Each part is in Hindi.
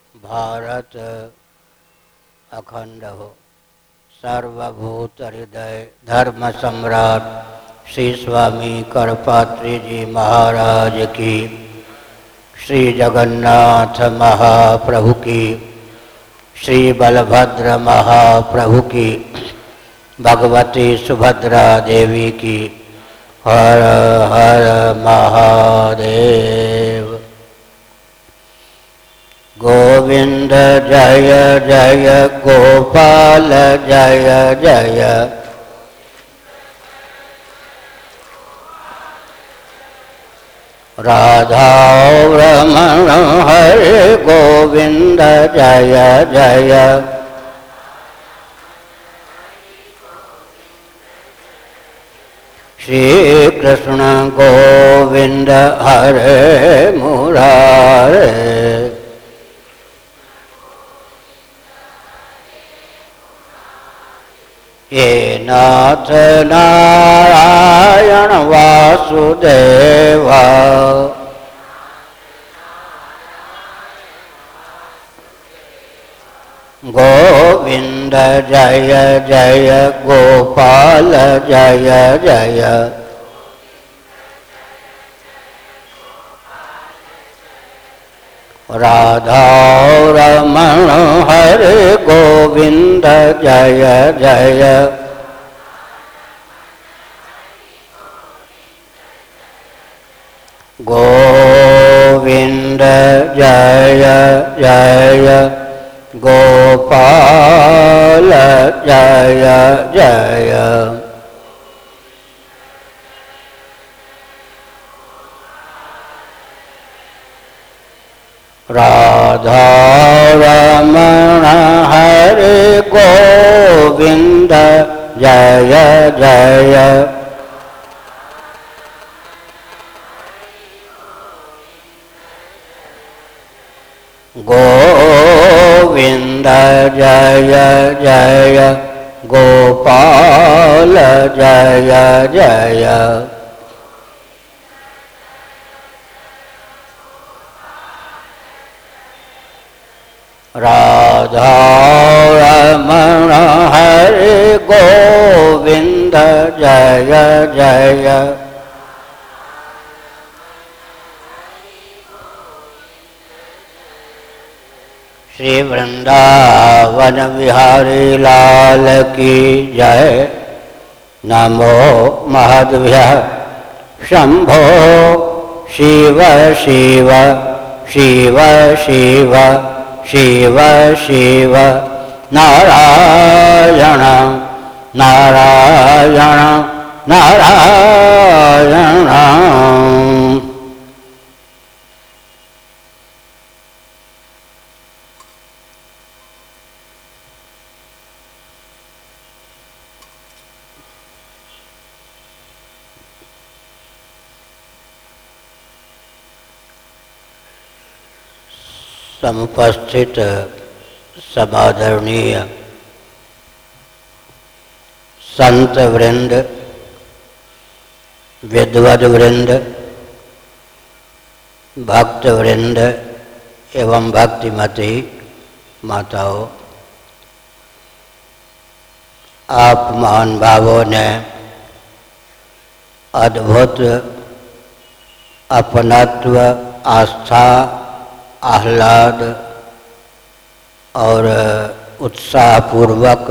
भारत अखंड हो। सर्वभूत हृदय धर्म सम्राट श्री स्वामी करपात्री जी महाराज की, श्री जगन्नाथ महाप्रभु की, श्री बलभद्र महाप्रभु की, भगवती सुभद्रा देवी की। हर हर महादेव। गोविंद जय जय गोपाल जय जय, राधा रमण हरे गोविंद जय जय, श्री कृष्ण गोविंद हरे मुरारे। हे नाथ नारायण वासुदेव, गोविंद जय जय गोपाल जय जय, राधा रमण हरे गोविंद जय जय, गोविंद जय जय गोपाल जय जय, राधा रमण हरे गोविंद जय जय, गोविंद जय जय गोपाल जय जय, राधा रमण हरे गोविंद जय जय, श्री वृंदावन बिहारी लाल की जय। नमो महद्भ्यः शंभो शिव शिव शिव शिव शिव शिव, नारायण नारायण नारायण। समुपस्थित समादरणीय संत वृंद, विद्वद वृंद, भक्त वृंद एवं भक्तिमती माताओं, आप महान भावों ने अद्भुत अपनत्व, आस्था, आह्लाद और उत्साहपूर्वक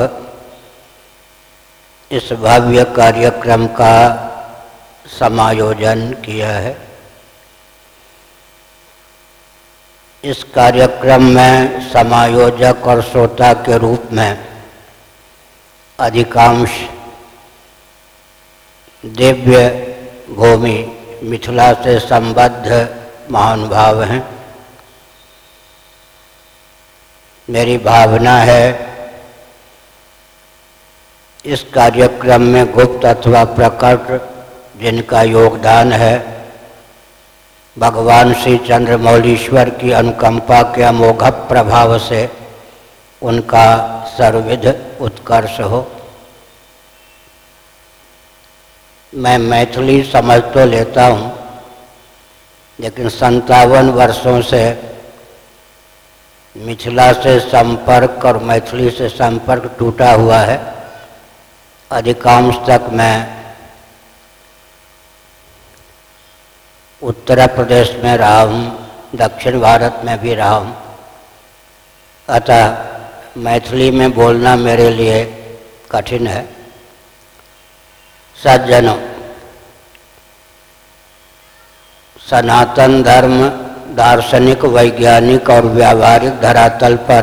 इस भव्य कार्यक्रम का समायोजन किया है। इस कार्यक्रम में समायोजक और श्रोता के रूप में अधिकांश दिव्य भूमि मिथिला से संबद्ध महानुभाव हैं। मेरी भावना है इस कार्यक्रम में गुप्त अथवा प्रकट जिनका योगदान है, भगवान श्री चंद्रमौलीश्वर की अनुकंपा के अमोघ प्रभाव से उनका सर्वविध उत्कर्ष हो। मैं मैथिली समझ तो लेता हूँ, लेकिन 57 वर्षों से मिथिला से संपर्क और मैथिली से संपर्क टूटा हुआ है। अधिकांश तक मैं उत्तर प्रदेश में रहा हूँ, दक्षिण भारत में भी रहा हूँ, अतः मैथिली में बोलना मेरे लिए कठिन है। सज्जनों, सनातन धर्म दार्शनिक, वैज्ञानिक और व्यावहारिक धरातल पर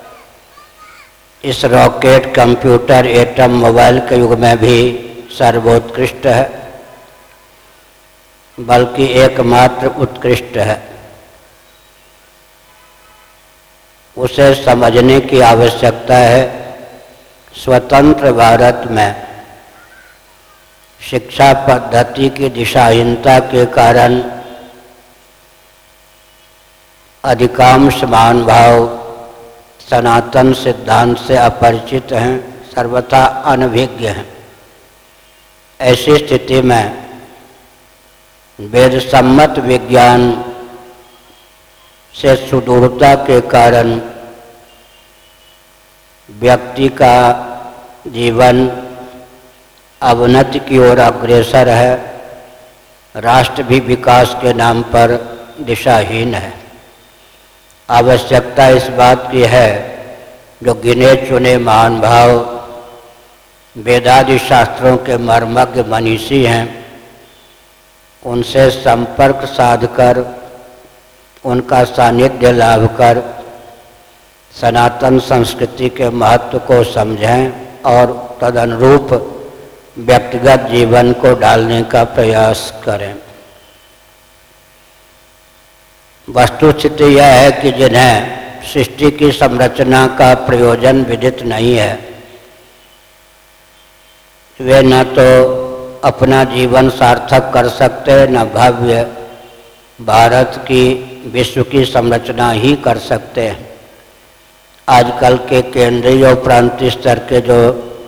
इस रॉकेट, कंप्यूटर, एटम, मोबाइल के युग में भी सर्वोत्कृष्ट है, बल्कि एकमात्र उत्कृष्ट है। उसे समझने की आवश्यकता है। स्वतंत्र भारत में शिक्षा पद्धति की दिशाहीनता के कारण अधिकांश महानुभाव सनातन सिद्धांत से अपरिचित हैं, सर्वथा अनभिज्ञ हैं। ऐसी स्थिति में वेद सम्मत विज्ञान से सुदूरता के कारण व्यक्ति का जीवन अवनति की ओर अग्रसर है, राष्ट्र भी विकास के नाम पर दिशाहीन है। आवश्यकता इस बात की है, जो गिने चुने महान भाव वेदादि शास्त्रों के मर्मज्ञ मनीषी हैं, उनसे संपर्क साधकर, उनका सानिध्य लाभ कर सनातन संस्कृति के महत्व को समझें और तदनुरूप व्यक्तिगत जीवन को डालने का प्रयास करें। वस्तुस्थिति यह है कि जिन्हें सृष्टि की संरचना का प्रयोजन विदित नहीं है, वे न तो अपना जीवन सार्थक कर सकते, न भव्य भारत की, विश्व की संरचना ही कर सकते हैं। आजकल के केंद्रीय और प्रांतीय स्तर के जो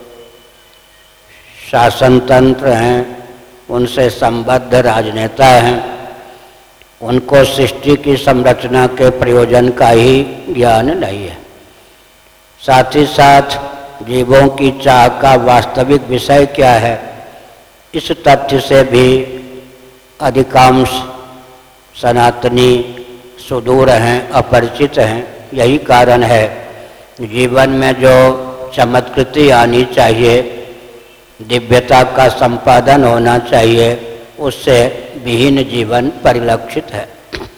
शासन तंत्र हैं, उनसे संबद्ध राजनेता हैं, उनको सृष्टि की संरचना के प्रयोजन का ही ज्ञान नहीं है। साथ ही साथ जीवों की चाह का वास्तविक विषय क्या है, इस तथ्य से भी अधिकांश सनातनी सुदूर हैं, अपरिचित हैं। यही कारण है जीवन में जो चमत्कृति आनी चाहिए, दिव्यता का संपादन होना चाहिए, उससे विहीन जीवन परिलक्षित है।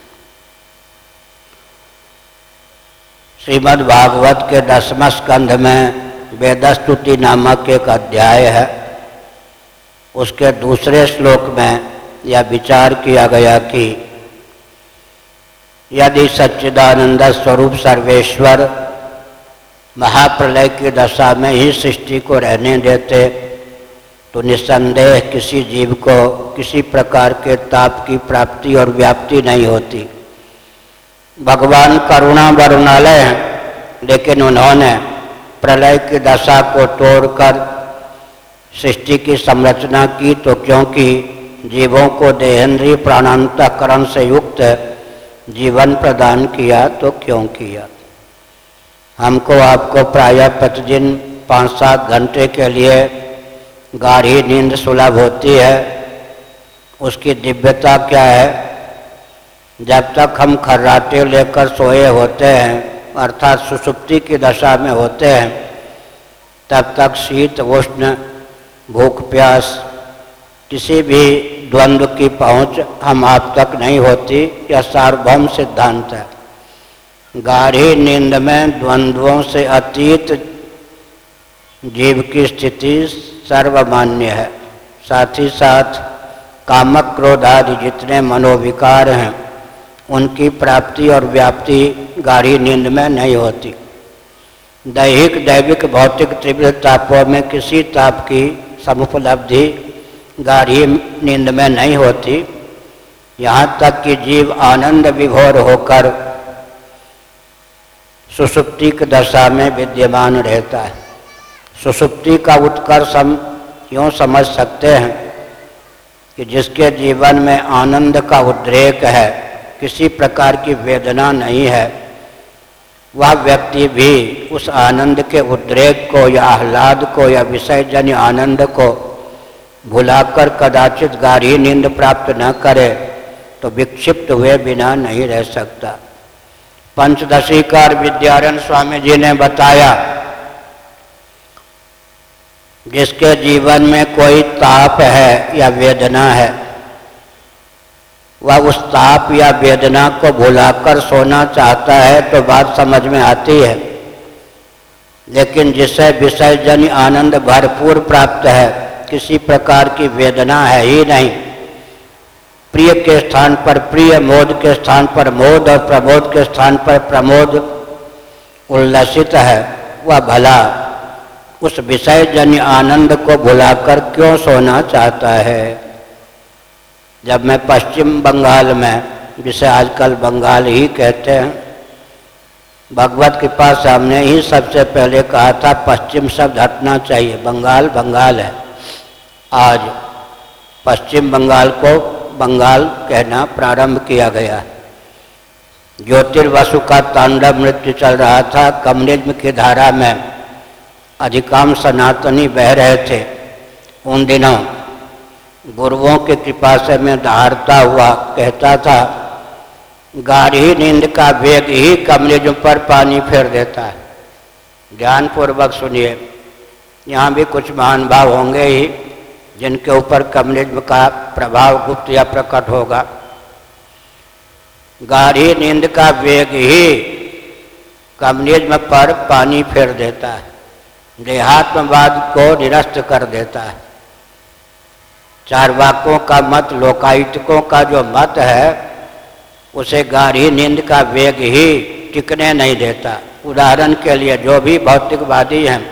श्रीमद् भागवत के 10वें स्कंध में वेदस्तुति नामक एक अध्याय है। उसके दूसरे श्लोक में यह विचार किया गया कि यदि सच्चिदानंद स्वरूप सर्वेश्वर महाप्रलय की दशा में ही सृष्टि को रहने देते, तो निस्संदेह किसी जीव को किसी प्रकार के ताप की प्राप्ति और व्याप्ति नहीं होती। भगवान करुणा वरुणालय हैं, लेकिन उन्होंने प्रलय की दशा को तोड़कर सृष्टि की संरचना की, तो क्योंकि जीवों को देहेंद्रीय प्राणांतकरण से युक्त जीवन प्रदान किया, तो क्यों किया। हमको आपको प्रायः प्रतिदिन 5-7 घंटे के लिए गाढ़ी नींद सुलभ होती है। उसकी दिव्यता क्या है? जब तक हम खर्राटे लेकर सोए होते हैं, अर्थात सुषुप्ति की दशा में होते हैं, तब तक शीत उष्ण, भूख प्यास, किसी भी द्वंद्व की पहुंच हम आप तक नहीं होती। यह सार्वभौम सिद्धांत है। गाढ़ी नींद में द्वंद्वों से अतीत जीव की स्थिति सर्वमान्य है। साथ ही साथ कामक क्रोध आदि जितने मनोविकार हैं, उनकी प्राप्ति और व्याप्ति गाढ़ी नींद में नहीं होती। दैहिक दैविक भौतिक तीव्र तापों में किसी ताप की समुपलब्धि गाढ़ी नींद में नहीं होती। यहाँ तक कि जीव आनंद विभोर होकर सुषुप्ति की दशा में विद्यमान रहता है। सुषुप्ति का उत्कर्ष हम यूँ समझ सकते हैं कि जिसके जीवन में आनंद का उद्रेक है, किसी प्रकार की वेदना नहीं है, वह व्यक्ति भी उस आनंद के उद्रेक को या आह्लाद को या विषयजन्य आनंद को भुलाकर कदाचित गाढ़ी नींद प्राप्त न करे तो विक्षिप्त हुए बिना नहीं रह सकता। पंचदशीकार विद्यारण्य स्वामी जी ने बताया, जिसके जीवन में कोई ताप है या वेदना है, वह उस ताप या वेदना को भुलाकर सोना चाहता है तो बात समझ में आती है। लेकिन जिसे विषयजन्य आनंद भरपूर प्राप्त है, किसी प्रकार की वेदना है ही नहीं, प्रिय के स्थान पर प्रिय, मोद के स्थान पर मोद और प्रमोद के स्थान पर प्रमोद उल्लसित है, वह भला उस विषयजन्य आनंद को भुलाकर क्यों सोना चाहता है। जब मैं पश्चिम बंगाल में, जिसे आजकल बंगाल ही कहते हैं, भगवत कृपा से हमने ही सबसे पहले कहा था पश्चिम शब्द हटना चाहिए, बंगाल बंगाल है। आज पश्चिम बंगाल को बंगाल कहना प्रारंभ किया गया। ज्योतिर्वसु का तांडव नृत्य चल रहा था। कम्युनिज्म की धारा में अधिकांश सनातनी बह रहे थे। उन दिनों गुरुओं की कृपा से मैं दहाड़ता हुआ कहता था, गाढ़ी नींद का वेग ही कम्युनिज्म पर पानी फेर देता है। ध्यानपूर्वक सुनिए, यहाँ भी कुछ महान भाव होंगे ही जिनके ऊपर कम्युनिज्म का प्रभाव गुप्त या प्रकट होगा। गाढ़ी नींद का वेग ही कम्युनिज्म पर पानी फेर देता है, देहात्मवाद को निरस्त कर देता है। चारवाकों का मत, लोकायुक्तों का जो मत है, उसे गाढ़ी नींद का वेग ही टिकने नहीं देता। उदाहरण के लिए जो भी भौतिकवादी हैं,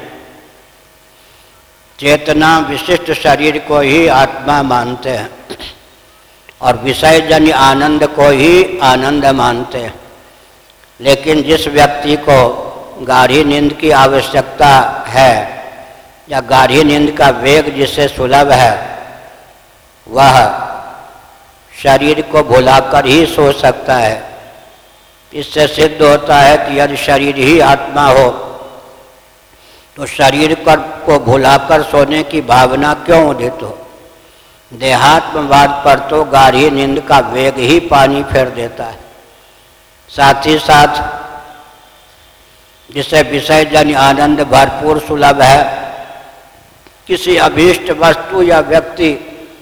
चेतना विशिष्ट शरीर को ही आत्मा मानते हैं और विषयजन्य आनंद को ही आनंद मानते हैं। लेकिन जिस व्यक्ति को गाढ़ी नींद की आवश्यकता है या गाढ़ी नींद का वेग जिसे सुलभ है, वह शरीर को भुलाकर ही सो सकता है। इससे सिद्ध होता है कि यदि शरीर ही आत्मा हो तो शरीर को भुलाकर सोने की भावना क्यों उदित हो। देहात्मवाद पर तो गाढ़ी नींद का वेग ही पानी फेर देता है। साथ ही साथ जिसे विषयजन्य आनंद भरपूर सुलभ है, किसी अभीष्ट वस्तु या व्यक्ति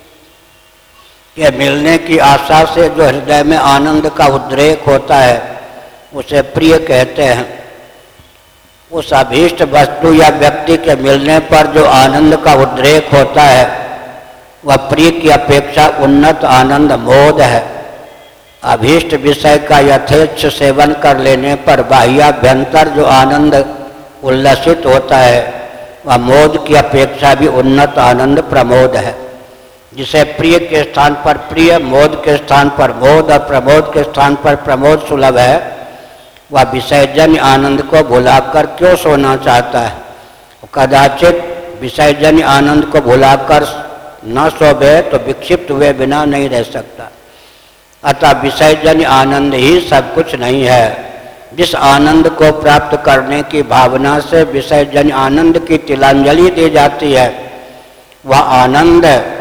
के मिलने की आशा से जो हृदय में आनंद का उद्रेक होता है, उसे प्रिय कहते हैं। उस अभीष्ट वस्तु या व्यक्ति के मिलने पर जो आनंद का उद्रेक होता है, वह प्रिय की अपेक्षा उन्नत आनंद मोद है। अभीष्ट विषय का यथेच्छ सेवन कर लेने पर बाह्याभ्यंतर जो आनंद उल्लसित होता है, वह मोद की अपेक्षा भी उन्नत आनंद प्रमोद है। जिसे प्रिय के स्थान पर प्रिय, मोद के स्थान पर मोद और प्रमोद के स्थान पर प्रमोद सुलभ है, वह विषयजन्य आनंद को भुलाकर क्यों सोना चाहता है। कदाचित विषयजन्य आनंद को भुलाकर न सोवे तो विक्षिप्त हुए बिना नहीं रह सकता। अतः विषयजन्य आनंद ही सब कुछ नहीं है। जिस आनंद को प्राप्त करने की भावना से विषयजन्य आनंद की तिलांजलि दी जाती है, वह आनंद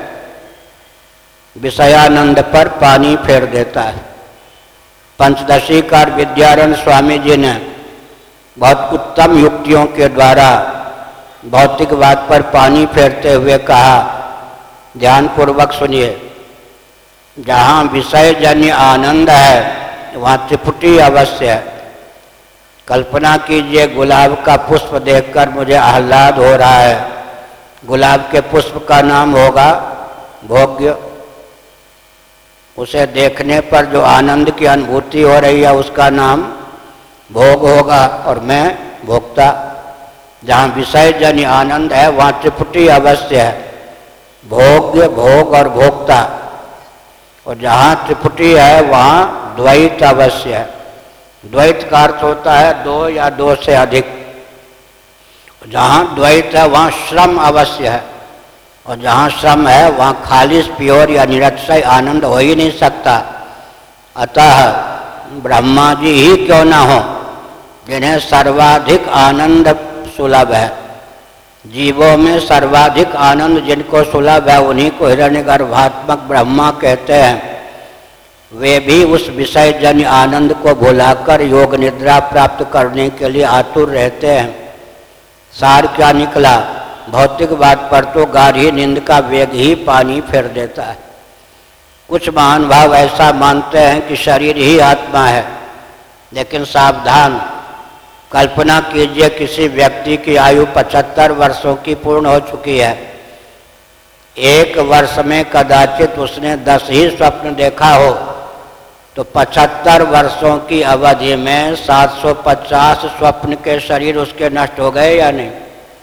विषयानंद पर पानी फेर देता है। पंचदशीकार विद्यारण्य स्वामी जी ने बहुत उत्तम युक्तियों के द्वारा भौतिकवाद पर पानी फेरते हुए कहा, ध्यानपूर्वक सुनिए, जहाँ विषयजन्य आनंद है वहाँ त्रिपुटी अवश्य है। कल्पना कीजिए, गुलाब का पुष्प देखकर मुझे आह्लाद हो रहा है। गुलाब के पुष्प का नाम होगा भोग्य। उसे देखने पर जो आनंद की अनुभूति हो रही है, उसका नाम भोग होगा और मैं भोक्ता। जहाँ विषयजन्य आनंद है वहाँ त्रिपुटी अवश्य है, भोग्य, भोग और भोक्ता। और जहाँ त्रिपुटी है वहाँ द्वैत अवश्य है। द्वैत का अर्थ होता है दो या दो से अधिक। जहाँ द्वैत है वहाँ श्रम अवश्य है, और जहाँ श्रम है वहाँ खालिश, प्योर या निरक्षय आनंद हो ही नहीं सकता। अतः ब्रह्मा जी ही क्यों ना हो, जिन्हें सर्वाधिक आनंद सुलभ है। जीवों में सर्वाधिक आनंद जिनको सुलभ है उन्हीं को हिरण्यगर्भात्मक ब्रह्मा कहते हैं। वे भी उस विषय जन्य आनंद को भुलाकर योग निद्रा प्राप्त करने के लिए आतुर रहते हैं। सार क्या निकला? भौतिकवाद पर तो गाढ़ी नींद का वेग ही पानी फेर देता है। कुछ महान भाव ऐसा मानते हैं कि शरीर ही आत्मा है, लेकिन सावधान, कल्पना कीजिए किसी व्यक्ति की आयु 75 वर्षों की पूर्ण हो चुकी है। एक वर्ष में कदाचित उसने 10 ही स्वप्न देखा हो, तो 75 वर्षों की अवधि में 750 स्वप्न के शरीर उसके नष्ट हो गए या नहीं?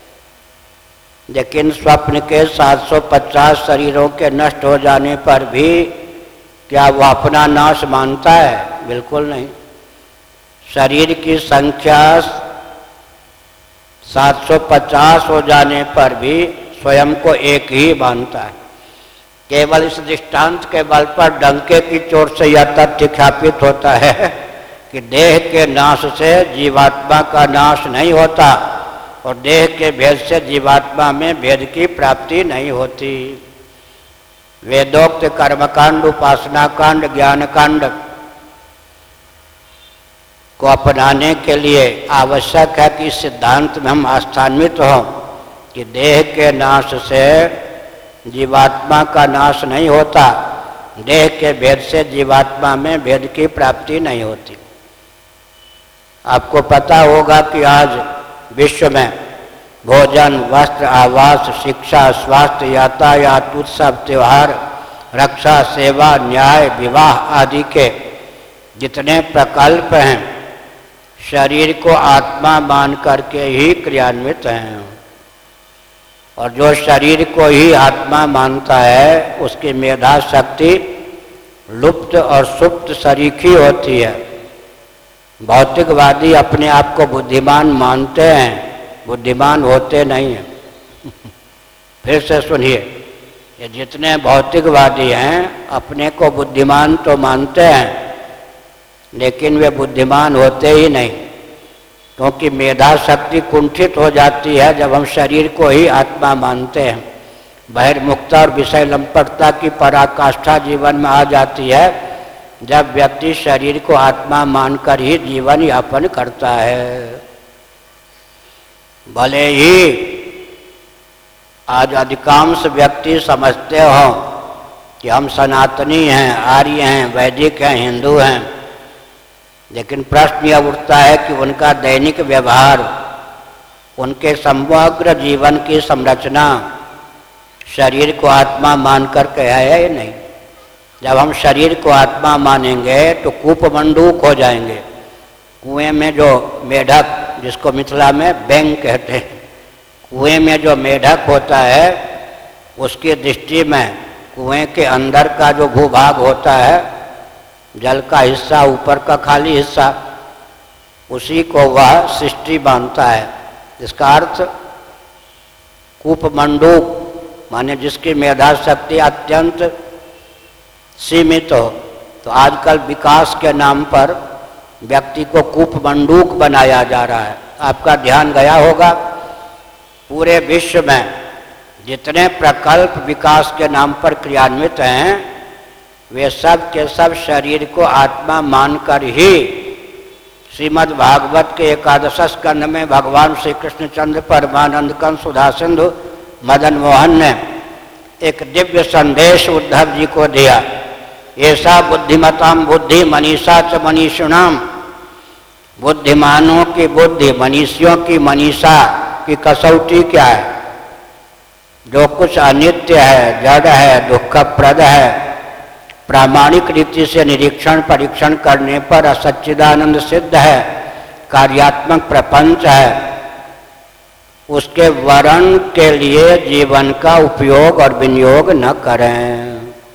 लेकिन स्वप्न के 750 शरीरों के नष्ट हो जाने पर भी क्या वो अपना नाश मानता है? बिल्कुल नहीं। शरीर की संख्या 750 हो जाने पर भी स्वयं को एक ही मानता है। केवल इस दृष्टांत के बल पर डंके की चोट से यह तथ्य ख्यापित होता है कि देह के नाश से जीवात्मा का नाश नहीं होता और देह के भेद से जीवात्मा में भेद की प्राप्ति नहीं होती। वेदोक्त कर्मकांड, उपासना कांड, ज्ञान कांड को अपनाने के लिए आवश्यक है कि इस सिद्धांत में हम आस्थान्वित हों कि देह के नाश से जीवात्मा का नाश नहीं होता, देह के भेद से जीवात्मा में भेद की प्राप्ति नहीं होती। आपको पता होगा कि आज विश्व में भोजन, वस्त्र, आवास, शिक्षा, स्वास्थ्य, यातायात, उत्सव, त्योहार, रक्षा, सेवा, न्याय, विवाह आदि के जितने प्रकल्प हैं शरीर को आत्मा मान करके ही क्रियान्वित हैं। और जो शरीर को ही आत्मा मानता है उसकी मेधा शक्ति लुप्त और सुप्त सरीखी होती है। भौतिकवादी अपने आप को बुद्धिमान मानते हैं, बुद्धिमान होते नहीं हैं। फिर से सुनिए, ये जितने भौतिकवादी हैं अपने को बुद्धिमान तो मानते हैं लेकिन वे बुद्धिमान होते ही नहीं, क्योंकि मेधा शक्ति कुंठित हो जाती है जब हम शरीर को ही आत्मा मानते हैं। बहिर्मुखता और विषय लंपटता की पराकाष्ठा जीवन में आ जाती है जब व्यक्ति शरीर को आत्मा मानकर ही जीवन यापन करता है। भले ही आज अधिकांश व्यक्ति समझते हो कि हम सनातनी हैं, आर्य हैं, वैदिक हैं, हिंदू हैं, लेकिन प्रश्न यह उठता है कि उनका दैनिक व्यवहार, उनके समग्र जीवन की संरचना शरीर को आत्मा मानकर कहा है या नहीं। जब हम शरीर को आत्मा मानेंगे तो कूपमंडूक हो जाएंगे। कुएं में जो मेढक, जिसको मिथिला में बैंग कहते हैं, कुएं में जो मेढक होता है उसकी दृष्टि में कुएं के अंदर का जो भूभाग होता है, जल का हिस्सा, ऊपर का खाली हिस्सा, उसी को वह सृष्टि मानता है। इसका अर्थ कूपमंडूक माने जिसकी मेधा शक्ति अत्यंत सीमित हो। तो आजकल विकास के नाम पर व्यक्ति को कूपमंडूक बनाया जा रहा है। आपका ध्यान गया होगा पूरे विश्व में जितने प्रकल्प विकास के नाम पर क्रियान्वित हैं वे सब के सब शरीर को आत्मा मानकर ही श्रीमद् भागवत के 11 स्कंध में भगवान श्री कृष्णचंद्र परमानंद कंस सुधा सिंधु मदन मोहन ने एक दिव्य संदेश उद्धव जी को दिया। ऐसा बुद्धिमताम बुद्धि मनीषा च मनीषिणाम, बुद्धिमानों की बुद्धि, मनीषियों की मनीषा की कसौटी क्या है? जो कुछ अनित्य है, जड़ है, दुखप्रद है, प्रामाणिक रीति से निरीक्षण परीक्षण करने पर असच्चिदानंद सिद्ध है, कार्यात्मक प्रपंच है, उसके वर्ण के लिए जीवन का उपयोग और विनियोग न करें।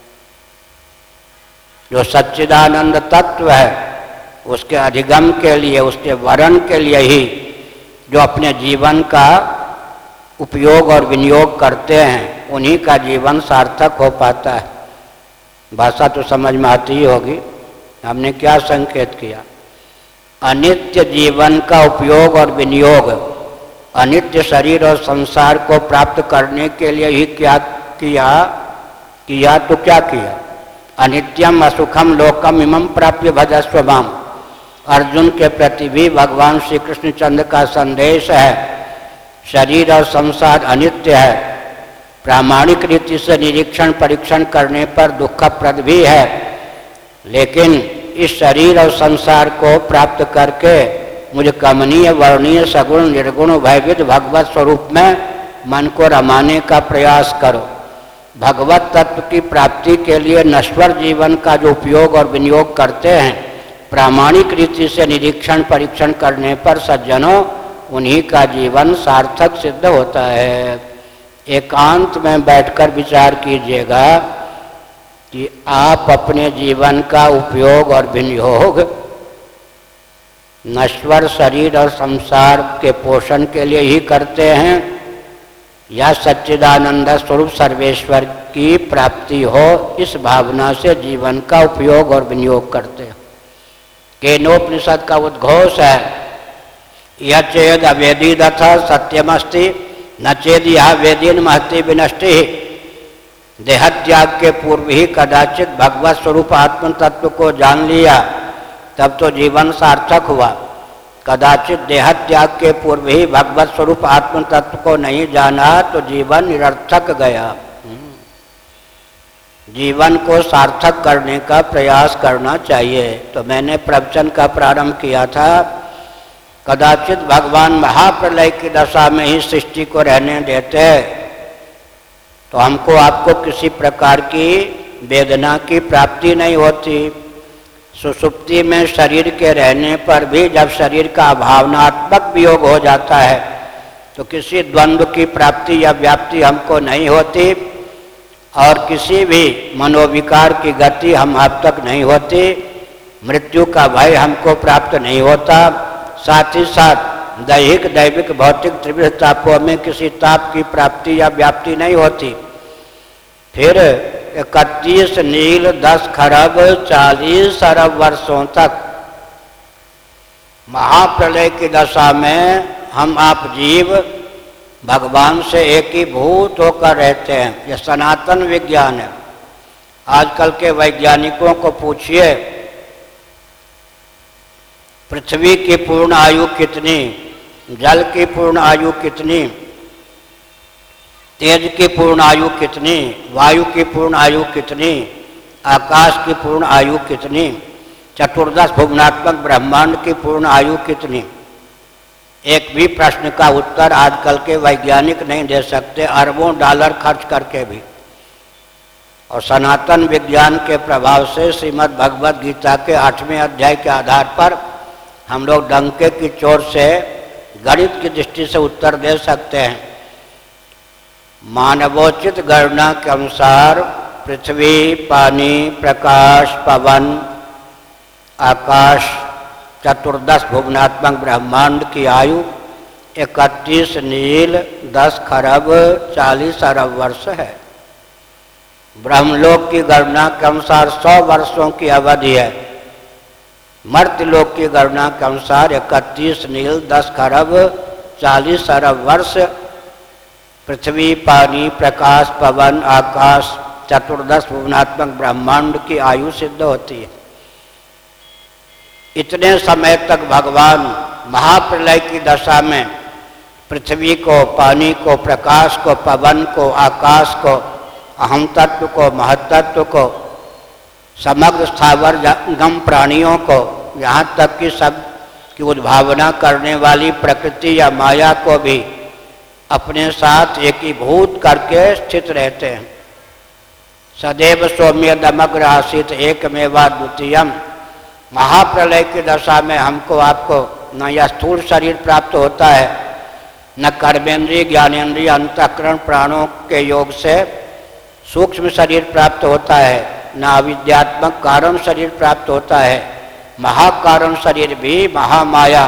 जो सच्चिदानंद तत्व है उसके अधिगम के लिए, उसके वर्ण के लिए ही जो अपने जीवन का उपयोग और विनियोग करते हैं उन्हीं का जीवन सार्थक हो पाता है। भाषा तो समझ में आती ही होगी। हमने क्या संकेत किया? अनित्य जीवन का उपयोग और विनियोग अनित्य शरीर और संसार को प्राप्त करने के लिए ही क्या किया तो क्या किया। अनित्यम असुखम लोकम इमं प्राप्य भजस्व माम। अर्जुन के प्रति भी भगवान श्री कृष्णचंद्र का संदेश है, शरीर और संसार अनित्य है, प्रामाणिक रीति से निरीक्षण परीक्षण करने पर दुखप्रद भी है, लेकिन इस शरीर और संसार को प्राप्त करके मुझे कमनीय वर्णीय सगुण निर्गुण भयविद भगवत स्वरूप में मन को रमाने का प्रयास करो। भगवत तत्व की प्राप्ति के लिए नश्वर जीवन का जो उपयोग और विनियोग करते हैं, प्रामाणिक रीति से निरीक्षण परीक्षण करने पर सज्जनों उन्हीं का जीवन सार्थक सिद्ध होता है। एकांत में बैठकर विचार कीजिएगा कि आप अपने जीवन का उपयोग और विनियोग नश्वर शरीर और संसार के पोषण के लिए ही करते हैं या सच्चिदानंद स्वरूप सर्वेश्वर की प्राप्ति हो इस भावना से जीवन का उपयोग और विनियोग करते हैं। केनोपनिषद का उद्घोष है, यह चेद अवेदिदथ सत्यमस्ति न चेद यह वेदीन महति विनष्टि। देहत्याग के पूर्व ही कदाचित भगवत स्वरूप आत्म तत्व को जान लिया तब तो जीवन सार्थक हुआ। कदाचित देहत्याग के पूर्व ही भगवत स्वरूप आत्म तत्व को नहीं जाना तो जीवन निरर्थक गया। जीवन को सार्थक करने का प्रयास करना चाहिए। तो मैंने प्रवचन का प्रारंभ किया था, कदाचित भगवान महाप्रलय की दशा में ही सृष्टि को रहने देते तो हमको आपको किसी प्रकार की वेदना की प्राप्ति नहीं होती। सुषुप्ति में शरीर के रहने पर भी जब शरीर का भावनात्मक वियोग हो जाता है तो किसी द्वंद्व की प्राप्ति या व्याप्ति हमको नहीं होती और किसी भी मनोविकार की गति हम आप तक नहीं होती। मृत्यु का भय हमको प्राप्त नहीं होता। साथ ही साथ दैहिक दैविक भौतिक त्रिविध तापों में किसी ताप की प्राप्ति या व्याप्ति नहीं होती। फिर 31 नील 10 खरब 40 अरब वर्षों तक महाप्रलय की दशा में हम आप जीव भगवान से एकीभूत होकर रहते हैं। यह सनातन विज्ञान है। आजकल के वैज्ञानिकों को पूछिए पृथ्वी की पूर्ण आयु कितनी, जल की पूर्ण आयु कितनी, तेज की पूर्ण आयु कितनी, वायु की पूर्ण आयु कितनी, आकाश की पूर्ण आयु कितनी, चतुर्दश भुवनात्मक ब्रह्मांड की पूर्ण आयु कितनी। एक भी प्रश्न का उत्तर आजकल के वैज्ञानिक नहीं दे सकते, अरबों डॉलर खर्च करके भी। और सनातन विज्ञान के प्रभाव से श्रीमद् भगवद गीता के 8वें अध्याय के आधार पर हम लोग डंके की चोट से गणित की दृष्टि से उत्तर दे सकते हैं। मानवोचित गणना के अनुसार पृथ्वी, पानी, प्रकाश, पवन, आकाश, चतुर्दश भुवनात्मक ब्रह्मांड की आयु 31 नील 10 खरब 40 अरब वर्ष है। ब्रह्मलोक की गणना के अनुसार 100 वर्षों की अवधि है। मर्त्यलोक की गणना के अनुसार 31 नील 10 खरब 40 अरब वर्ष पृथ्वी, पानी, प्रकाश, पवन, आकाश, चतुर्दश भुवनात्मक ब्रह्मांड की आयु सिद्ध होती है। इतने समय तक भगवान महाप्रलय की दशा में पृथ्वी को, पानी को, प्रकाश को, पवन को, आकाश को, अहम तत्व को, महत्त्व को, समग्र स्थावर गम प्राणियों को, यहाँ तक कि सब की उद्भावना करने वाली प्रकृति या माया को भी अपने साथ एकीभूत करके स्थित रहते हैं। सदैव सौम्य दमग्र आसित एकमेवा द्वितीयम। महाप्रलय की दशा में हमको आपको न यह स्थूल शरीर प्राप्त होता है, न कर्मेंद्रिय ज्ञानेन्द्रिय अंतःकरण प्राणों के योग से सूक्ष्म शरीर प्राप्त होता है, न अविद्यात्मक कारण शरीर प्राप्त होता है। महाकारण शरीर भी महामाया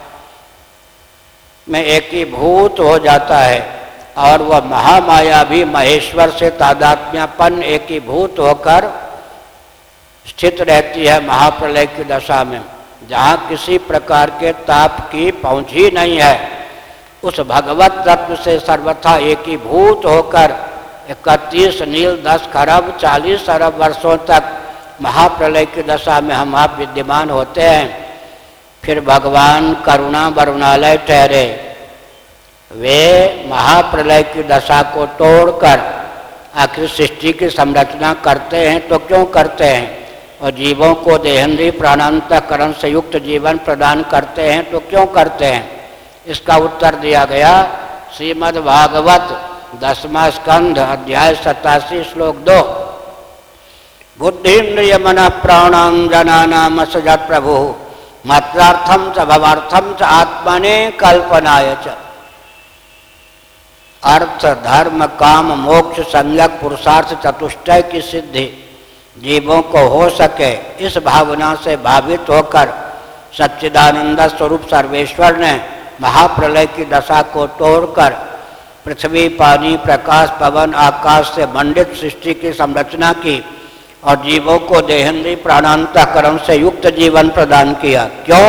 में एकीभूत हो जाता है और वह महामाया भी महेश्वर से तादात्म्यपन एकीभूत होकर स्थित रहती है महाप्रलय की दशा में। जहाँ किसी प्रकार के ताप की पहुँच ही नहीं है, उस भगवत तत्व से सर्वथा एकीभूत होकर 31 नील 10 खरब 40 अरब वर्षों तक महाप्रलय की दशा में हम आप विद्यमान होते हैं। फिर भगवान करुणा वरुणालय ठहरे, वे महाप्रलय की दशा को तोड़कर आखिर सृष्टि की संरचना करते हैं तो क्यों करते हैं, और जीवों को देहेंद्रीय प्राणांतकरण से युक्त जीवन प्रदान करते हैं तो क्यों करते हैं। इसका उत्तर दिया गया श्रीमद् भागवत 10वां स्कंध अध्याय 87 श्लोक 2। बुद्धिन्द्रिय मन प्राणांजनानाम सजत प्रभु मात्रार्थम च भवार्थम च आत्मने कल्पनाय च। अर्थ धर्म काम मोक्ष संज्ञक पुरुषार्थ चतुष्टय की सिद्धि जीवों को हो सके, इस भावना से भावित होकर सच्चिदानंद स्वरूप सर्वेश्वर ने महाप्रलय की दशा को तोड़कर पृथ्वी पानी प्रकाश पवन आकाश से मंडित सृष्टि की संरचना की और जीवों को देहेंद्रीय प्राणांतकरण से युक्त जीवन प्रदान किया। क्यों?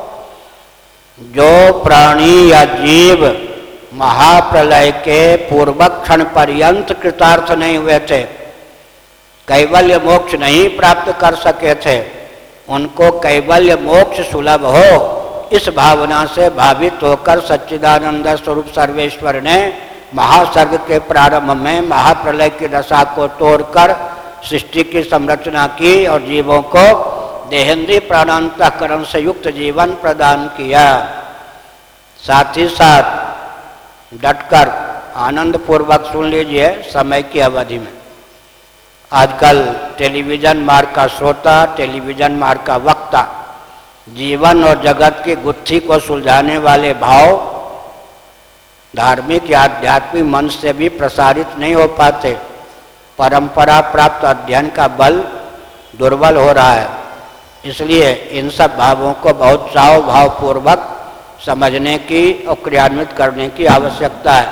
जो प्राणी या जीव महाप्रलय के पूर्वक क्षण पर्यंत कृतार्थ नहीं हुए थे, कैवल्य मोक्ष नहीं प्राप्त कर सके थे, उनको कैवल्य मोक्ष सुलभ हो, इस भावना से भावित होकर सच्चिदानंद स्वरूप सर्वेश्वर ने महासर्ग के प्रारंभ में महाप्रलय की दशा को तोड़कर सृष्टि की संरचना की और जीवों को देहेंद्रीय प्राणांतकरण से युक्त जीवन प्रदान किया। साथ ही साथ डटकर आनंद पूर्वक सुन लीजिए समय की अवधि में। आजकल टेलीविजन मार्ग का श्रोता, टेलीविजन मार्ग का वक्ता जीवन और जगत की गुत्थी को सुलझाने वाले भाव धार्मिक या आध्यात्मिक मन से भी प्रसारित नहीं हो पाते। परंपरा प्राप्त अध्ययन का बल दुर्बल हो रहा है, इसलिए इन सब भावों को बहुत चाव भावपूर्वक समझने की और क्रियान्वित करने की आवश्यकता है।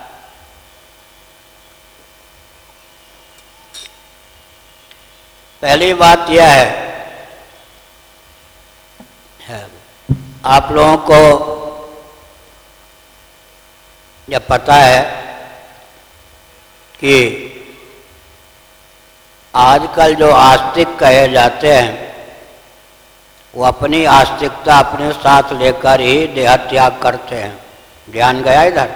पहली बात यह है, आप लोगों को यह पता है कि आजकल जो आस्तिक कहे जाते हैं वो अपनी आस्तिकता अपने साथ लेकर ही देहत्याग करते हैं। ध्यान गया इधर?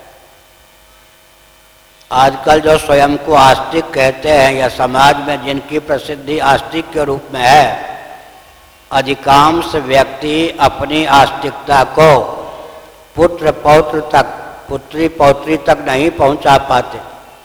आजकल जो स्वयं को आस्तिक कहते हैं या समाज में जिनकी प्रसिद्धि आस्तिक के रूप में है, अधिकांश व्यक्ति अपनी आस्तिकता को पुत्र पौत्र तक, पुत्री पौत्री तक नहीं पहुंचा पाते।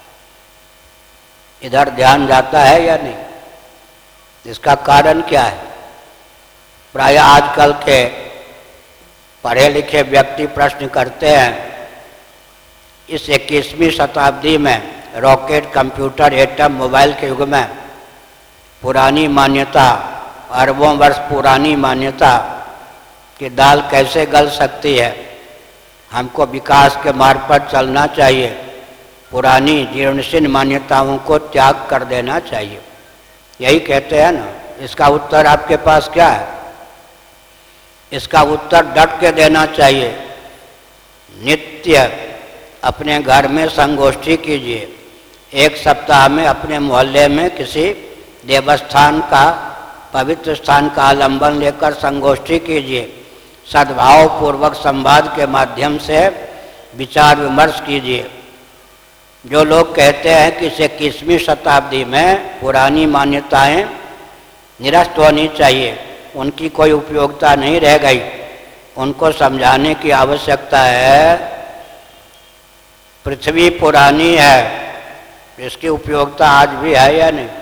इधर ध्यान जाता है या नहीं? इसका कारण क्या है? प्राय आजकल के पढ़े लिखे व्यक्ति प्रश्न करते हैं, इस 21वीं शताब्दी में रॉकेट, कंप्यूटर, एटम, मोबाइल के युग में पुरानी मान्यता, अरबों वर्ष पुरानी मान्यता कि दाल कैसे गल सकती है, हमको विकास के मार्ग पर चलना चाहिए, पुरानी जीर्णशीर्ण मान्यताओं को त्याग कर देना चाहिए, यही कहते हैं ना। इसका उत्तर आपके पास क्या है? इसका उत्तर डट के देना चाहिए। नित्य अपने घर में संगोष्ठी कीजिए, एक सप्ताह में अपने मोहल्ले में किसी देवस्थान का, पवित्र स्थान का आलंबन लेकर संगोष्ठी कीजिए, सद्भाव पूर्वक संवाद के माध्यम से विचार विमर्श कीजिए। जो लोग कहते हैं कि 21वीं शताब्दी में पुरानी मान्यताएं निरस्त होनी चाहिए, उनकी कोई उपयोगिता नहीं रह गई, उनको समझाने की आवश्यकता है। पृथ्वी पुरानी है, इसकी उपयोगिता आज भी है या नहीं?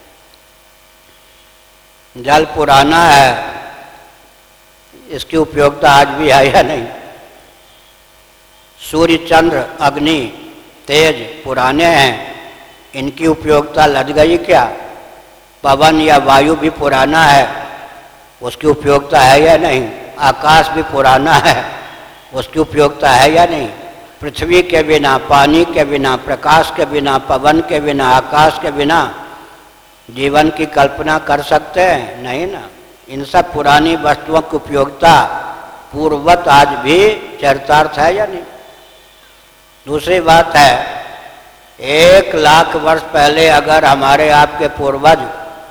जल पुराना है, इसकी उपयोगिता आज भी है या नहीं? सूर्य, चंद्र, अग्नि, तेज पुराने हैं, इनकी उपयोगिता लद गई क्या? पवन या वायु भी पुराना है, उसकी उपयोगिता है या नहीं? आकाश भी पुराना है, उसकी उपयोगिता है या नहीं? पृथ्वी के बिना, पानी के बिना, प्रकाश के बिना, पवन के बिना, आकाश के बिना जीवन की कल्पना कर सकते हैं? नहीं ना। इन सब पुरानी वस्तुओं की उपयोगिता पूर्ववत आज भी चरितार्थ है या नहीं? दूसरी बात है, 1,00,000 वर्ष पहले अगर हमारे आपके पूर्वज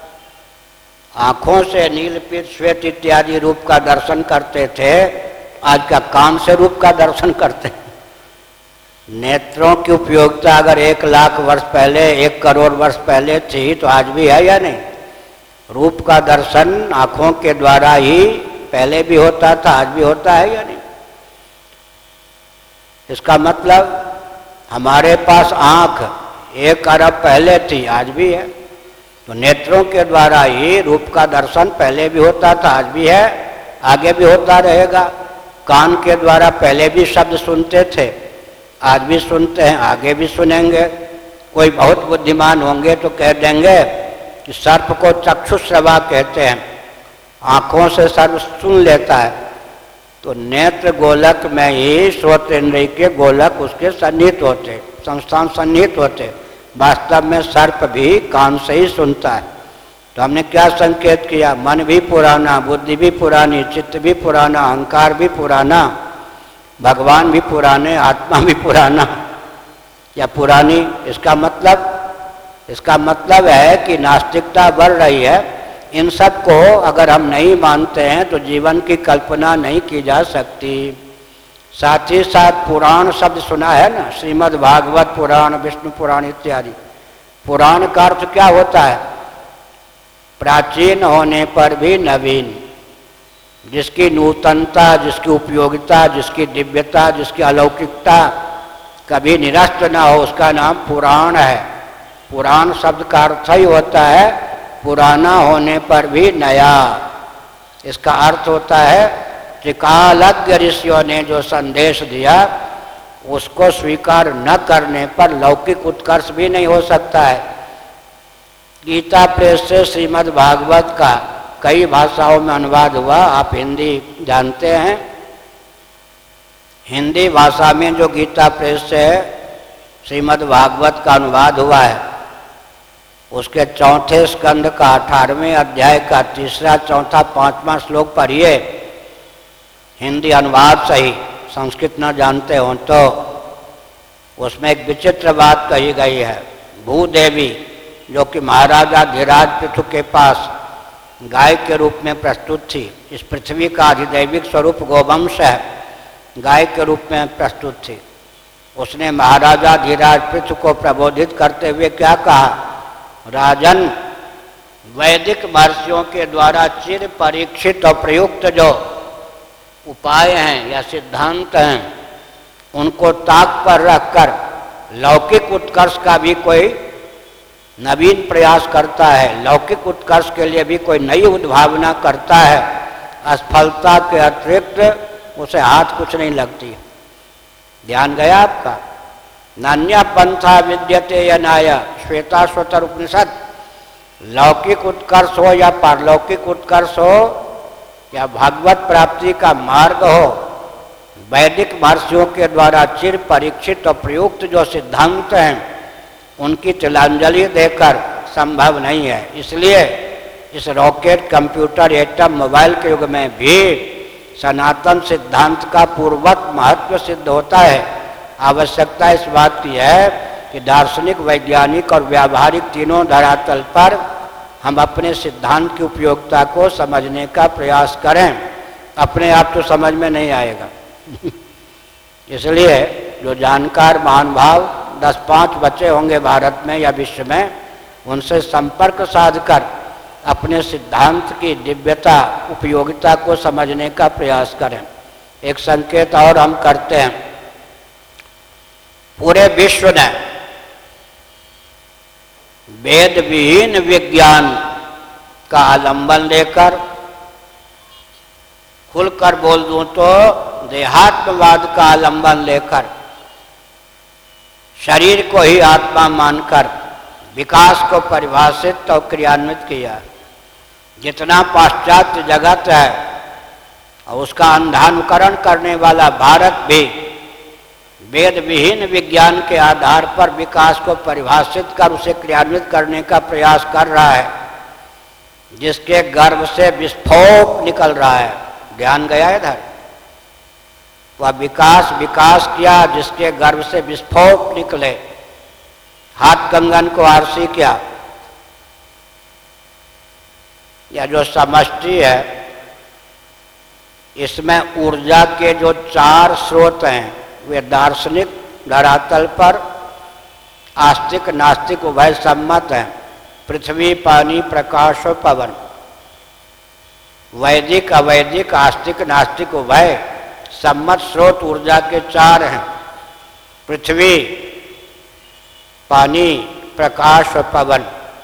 आँखों से नील पीत श्वेत इत्यादि रूप का दर्शन करते थे, आज का कान से रूप का दर्शन करते हैं। नेत्रों की उपयोगिता अगर 1,00,000 वर्ष पहले 1 करोड़ वर्ष पहले थी तो आज भी है या नहीं? रूप का दर्शन आँखों के द्वारा ही पहले भी होता था, आज भी होता है या नहीं? इसका मतलब हमारे पास आँख 1 अरब पहले थी, आज भी है। तो नेत्रों के द्वारा ही रूप का दर्शन पहले भी होता था, आज भी है, आगे भी होता रहेगा। कान के द्वारा पहले भी शब्द सुनते थे, आज भी सुनते हैं, आगे भी सुनेंगे। कोई बहुत बुद्धिमान होंगे तो कह देंगे कि सर्प को चक्षुश्रवा कहते हैं, आँखों से सर्प सुन लेता है। तो नेत्र गोलक में ही श्रोतेंद्रिय के गोलक उसके सन्निहित होते, संस्थान सन्निहित होते। वास्तव में सर्प भी कान से ही सुनता है। तो हमने क्या संकेत किया? मन भी पुराना, बुद्धि भी पुरानी, चित्त भी पुराना, अहंकार भी पुराना, भगवान भी पुराने, आत्मा भी पुराना या पुरानी। इसका मतलब है कि नास्तिकता बढ़ रही है। इन सब को अगर हम नहीं मानते हैं तो जीवन की कल्पना नहीं की जा सकती। साथ ही साथ पुराण शब्द सुना है ना, श्रीमद् भागवत पुराण, विष्णु पुराण इत्यादि। पुराण का अर्थ क्या होता है? प्राचीन होने पर भी नवीन, जिसकी नूतनता, जिसकी उपयोगिता, जिसकी दिव्यता, जिसकी अलौकिकता कभी निरस्त ना हो, उसका नाम पुराण है। पुराण शब्द का अर्थ ही होता है पुराना होने पर भी नया। इसका अर्थ होता है त्रिकालज्ञ ऋषियों ने जो संदेश दिया उसको स्वीकार न करने पर लौकिक उत्कर्ष भी नहीं हो सकता है। गीता प्रेस से श्रीमद् भागवत का कई भाषाओं में अनुवाद हुआ, आप हिंदी जानते हैं। हिंदी भाषा में जो गीता प्रेस से श्रीमद् भागवत का अनुवाद हुआ है, उसके 4थे स्कंद का 18वें अध्याय का 3रा, 4था, 5वां श्लोक पढ़िए हिंदी अनुवाद सही, संस्कृत न जानते हो तो। उसमें एक विचित्र बात कही गई है। भूदेवी जो कि महाराजा धीराज पृथु के पास गाय के रूप में प्रस्तुत थी, इस पृथ्वी का अधिदैविक स्वरूप गोवंश है, गाय के रूप में प्रस्तुत थी। उसने महाराजा धीराज पृथु को प्रबोधित करते हुए क्या कहा? राजन, वैदिक महर्षियों के द्वारा चिर परीक्षित और प्रयुक्त जो उपाय हैं या सिद्धांत हैं, उनको ताक पर रखकर लौकिक उत्कर्ष का भी कोई नवीन प्रयास करता है, लौकिक उत्कर्ष के लिए भी कोई नई उद्भावना करता है, असफलता के अतिरिक्त उसे हाथ कुछ नहीं लगती। ध्यान गया आपका? नान्या पंथा विद्यते यनाय, श्वेताश्वतर उपनिषद। लौकिक उत्कर्ष हो या पारलौकिक उत्कर्ष हो या भागवत प्राप्ति का मार्ग हो, वैदिक महर्षियों के द्वारा चिर परीक्षित और प्रयुक्त जो सिद्धांत हैं उनकी तिलांजलि देकर संभव नहीं है। इसलिए इस रॉकेट, कंप्यूटर, एटम, मोबाइल के युग में भी सनातन सिद्धांत का पूर्ववत महत्व सिद्ध होता है। आवश्यकता इस बात की है कि दार्शनिक, वैज्ञानिक और व्यावहारिक तीनों धरातल पर हम अपने सिद्धांत की उपयोगिता को समझने का प्रयास करें। अपने आप तो समझ में नहीं आएगा। इसलिए जो जानकार महानुभाव 10-5 बच्चे होंगे भारत में या विश्व में, उनसे संपर्क साधकर अपने सिद्धांत की दिव्यता, उपयोगिता को समझने का प्रयास करें। एक संकेत और हम करते हैं। पूरे विश्व ने वेद विहीन विज्ञान का आलंबन लेकर, खुलकर बोल दूं तो देहात्मवाद का आलंबन लेकर, शरीर को ही आत्मा मानकर विकास को परिभाषित और क्रियान्वित किया। जितना पाश्चात्य जगत है और उसका अंधानुकरण करने वाला भारत भी वेद विहीन विज्ञान के आधार पर विकास को परिभाषित कर उसे क्रियान्वित करने का प्रयास कर रहा है। जिसके गर्भ से विस्फोट निकल रहा है, ध्यान गया इधर, वह विकास विकास किया जिसके गर्भ से विस्फोट निकले, हाथ कंगन को आरसी किया। यह जो समष्टि है इसमें ऊर्जा के जो 4 स्रोत हैं वे दार्शनिक धरातल पर आस्तिक नास्तिक उभय सम्मत हैं। पृथ्वी, पानी, प्रकाश और पवन। वैदिक अवैदिक आस्तिक नास्तिक उभय सम्मत स्रोत ऊर्जा के 4 हैं, पृथ्वी, पानी, प्रकाश और पवन।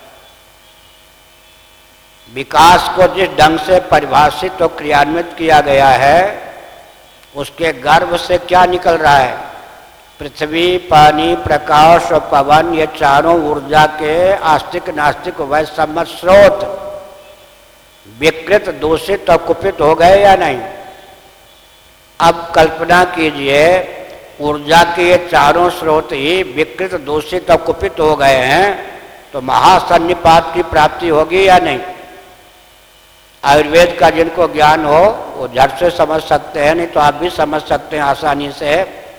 विकास को जिस ढंग से परिभाषित और क्रियान्वित किया गया है उसके गर्भ से क्या निकल रहा है? पृथ्वी, पानी, प्रकाश और पवन, ये चारों ऊर्जा के आस्तिक नास्तिक उभय सम्मत स्रोत विकृत, दूषित और कुपित हो गए या नहीं? अब कल्पना कीजिए ऊर्जा के ये चारों स्रोत ही विकृत, दूषित और कुपित हो गए हैं तो महासन्निपात की प्राप्ति होगी या नहीं? आयुर्वेद का जिनको ज्ञान हो वो झट से समझ सकते हैं, नहीं तो आप भी समझ सकते हैं आसानी से।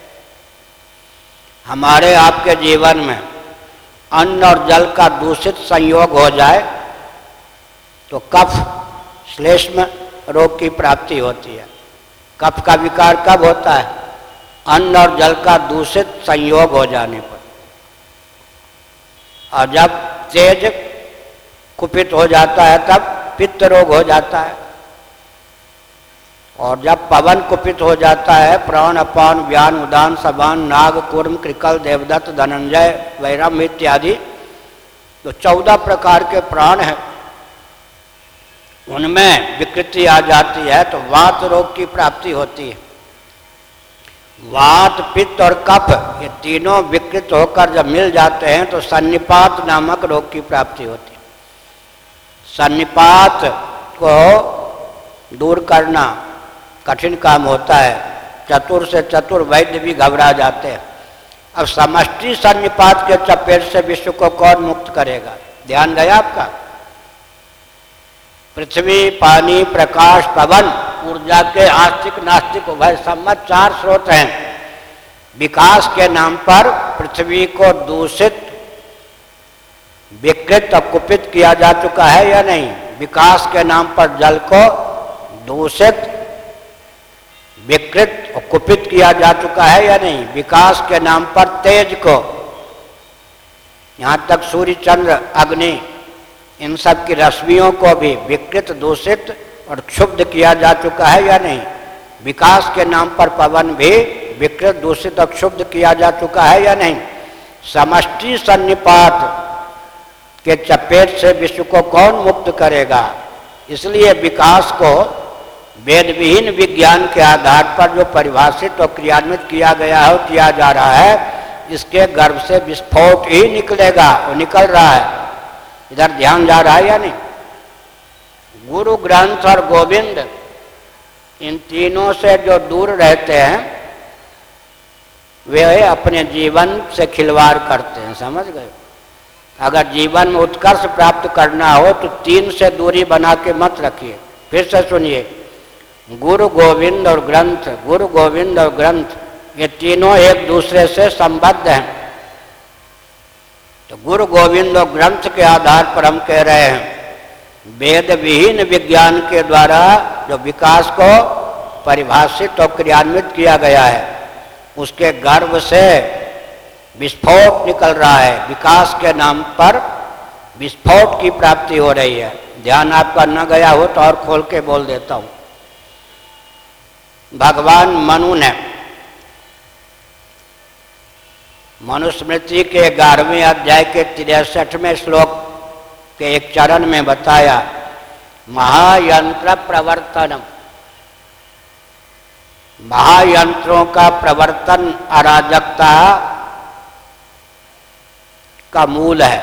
हमारे आपके जीवन में अन्न और जल का दूषित संयोग हो जाए तो कफ श्लेष्म रोग की प्राप्ति होती है। कफ का विकार कब होता है? अन्न और जल का दूषित संयोग हो जाने पर। और जब तेज कुपित हो जाता है तब पित्त रोग हो जाता है। और जब पवन कुपित हो जाता है, प्राण, अपान, व्यान, उदान, सबान, नाग, कूर्म, कृकल, देवदत्त, धनंजय, वैरम इत्यादि तो 14 प्रकार के प्राण हैं, उनमें विकृति आ जाती है तो वात रोग की प्राप्ति होती है। वात, पित्त और कफ ये तीनों विकृत होकर जब मिल जाते हैं तो सन्निपात नामक रोग की प्राप्ति होती है। सन्निपात को दूर करना कठिन काम होता है, चतुर से चतुर वैद्य भी घबरा जाते हैं। अब समष्टि सन्निपात के चपेट से विश्व को कौन मुक्त करेगा? ध्यान गया आपका? पृथ्वी, पानी, प्रकाश, पवन ऊर्जा के आस्तिक नास्तिक उभय सम्मत 4 स्रोत हैं। विकास के नाम पर पृथ्वी को दूषित, विकृत और कुपित किया जा चुका है या नहीं? विकास के नाम पर जल को दूषित, विकृत और कुपित किया जा चुका है या नहीं? विकास के नाम पर तेज को, यहाँ तक सूर्य, चंद्र, अग्नि, इन सब की रश्मियों को भी विकृत, दूषित और क्षुब्ध किया जा चुका है या नहीं? विकास के नाम पर पवन भी विकृत, दूषित और क्षुब्ध किया जा चुका है या नहीं? समष्टि सन्निपात के चपेट से विश्व को कौन मुक्त करेगा? इसलिए विकास को वेद विहीन विज्ञान के आधार पर जो परिभाषित और क्रियान्वित किया गया है, किया जा रहा है, इसके गर्भ से विस्फोट ही निकलेगा, वो निकल रहा है। इधर ध्यान जा रहा है या नहीं? गुरु, ग्रंथ और गोविंद इन तीनों से जो दूर रहते हैं वे अपने जीवन से खिलवाड़ करते हैं, समझ गए? अगर जीवन में उत्कर्ष प्राप्त करना हो तो 3 से दूरी बना के मत रखिए। फिर से सुनिए, गुरु, गोविंद और ग्रंथ, गुरु, गोविंद और ग्रंथ ये तीनों एक दूसरे से संबद्ध हैं। तो गुरु, गोविंद और ग्रंथ के आधार पर हम कह रहे हैं वेद विहीन विज्ञान के द्वारा जो विकास को परिभाषित और क्रियान्वित किया गया है उसके गर्भ से विस्फोट निकल रहा है। विकास के नाम पर विस्फोट की प्राप्ति हो रही है। ध्यान आपका न गया हो तो और खोल के बोल देता हूं। भगवान मनु ने मनुस्मृति के 11वें अध्याय के 63वें श्लोक के एक चरण में बताया, महायंत्र प्रवर्तनम, महायंत्रों का प्रवर्तन अराजकता का मूल है,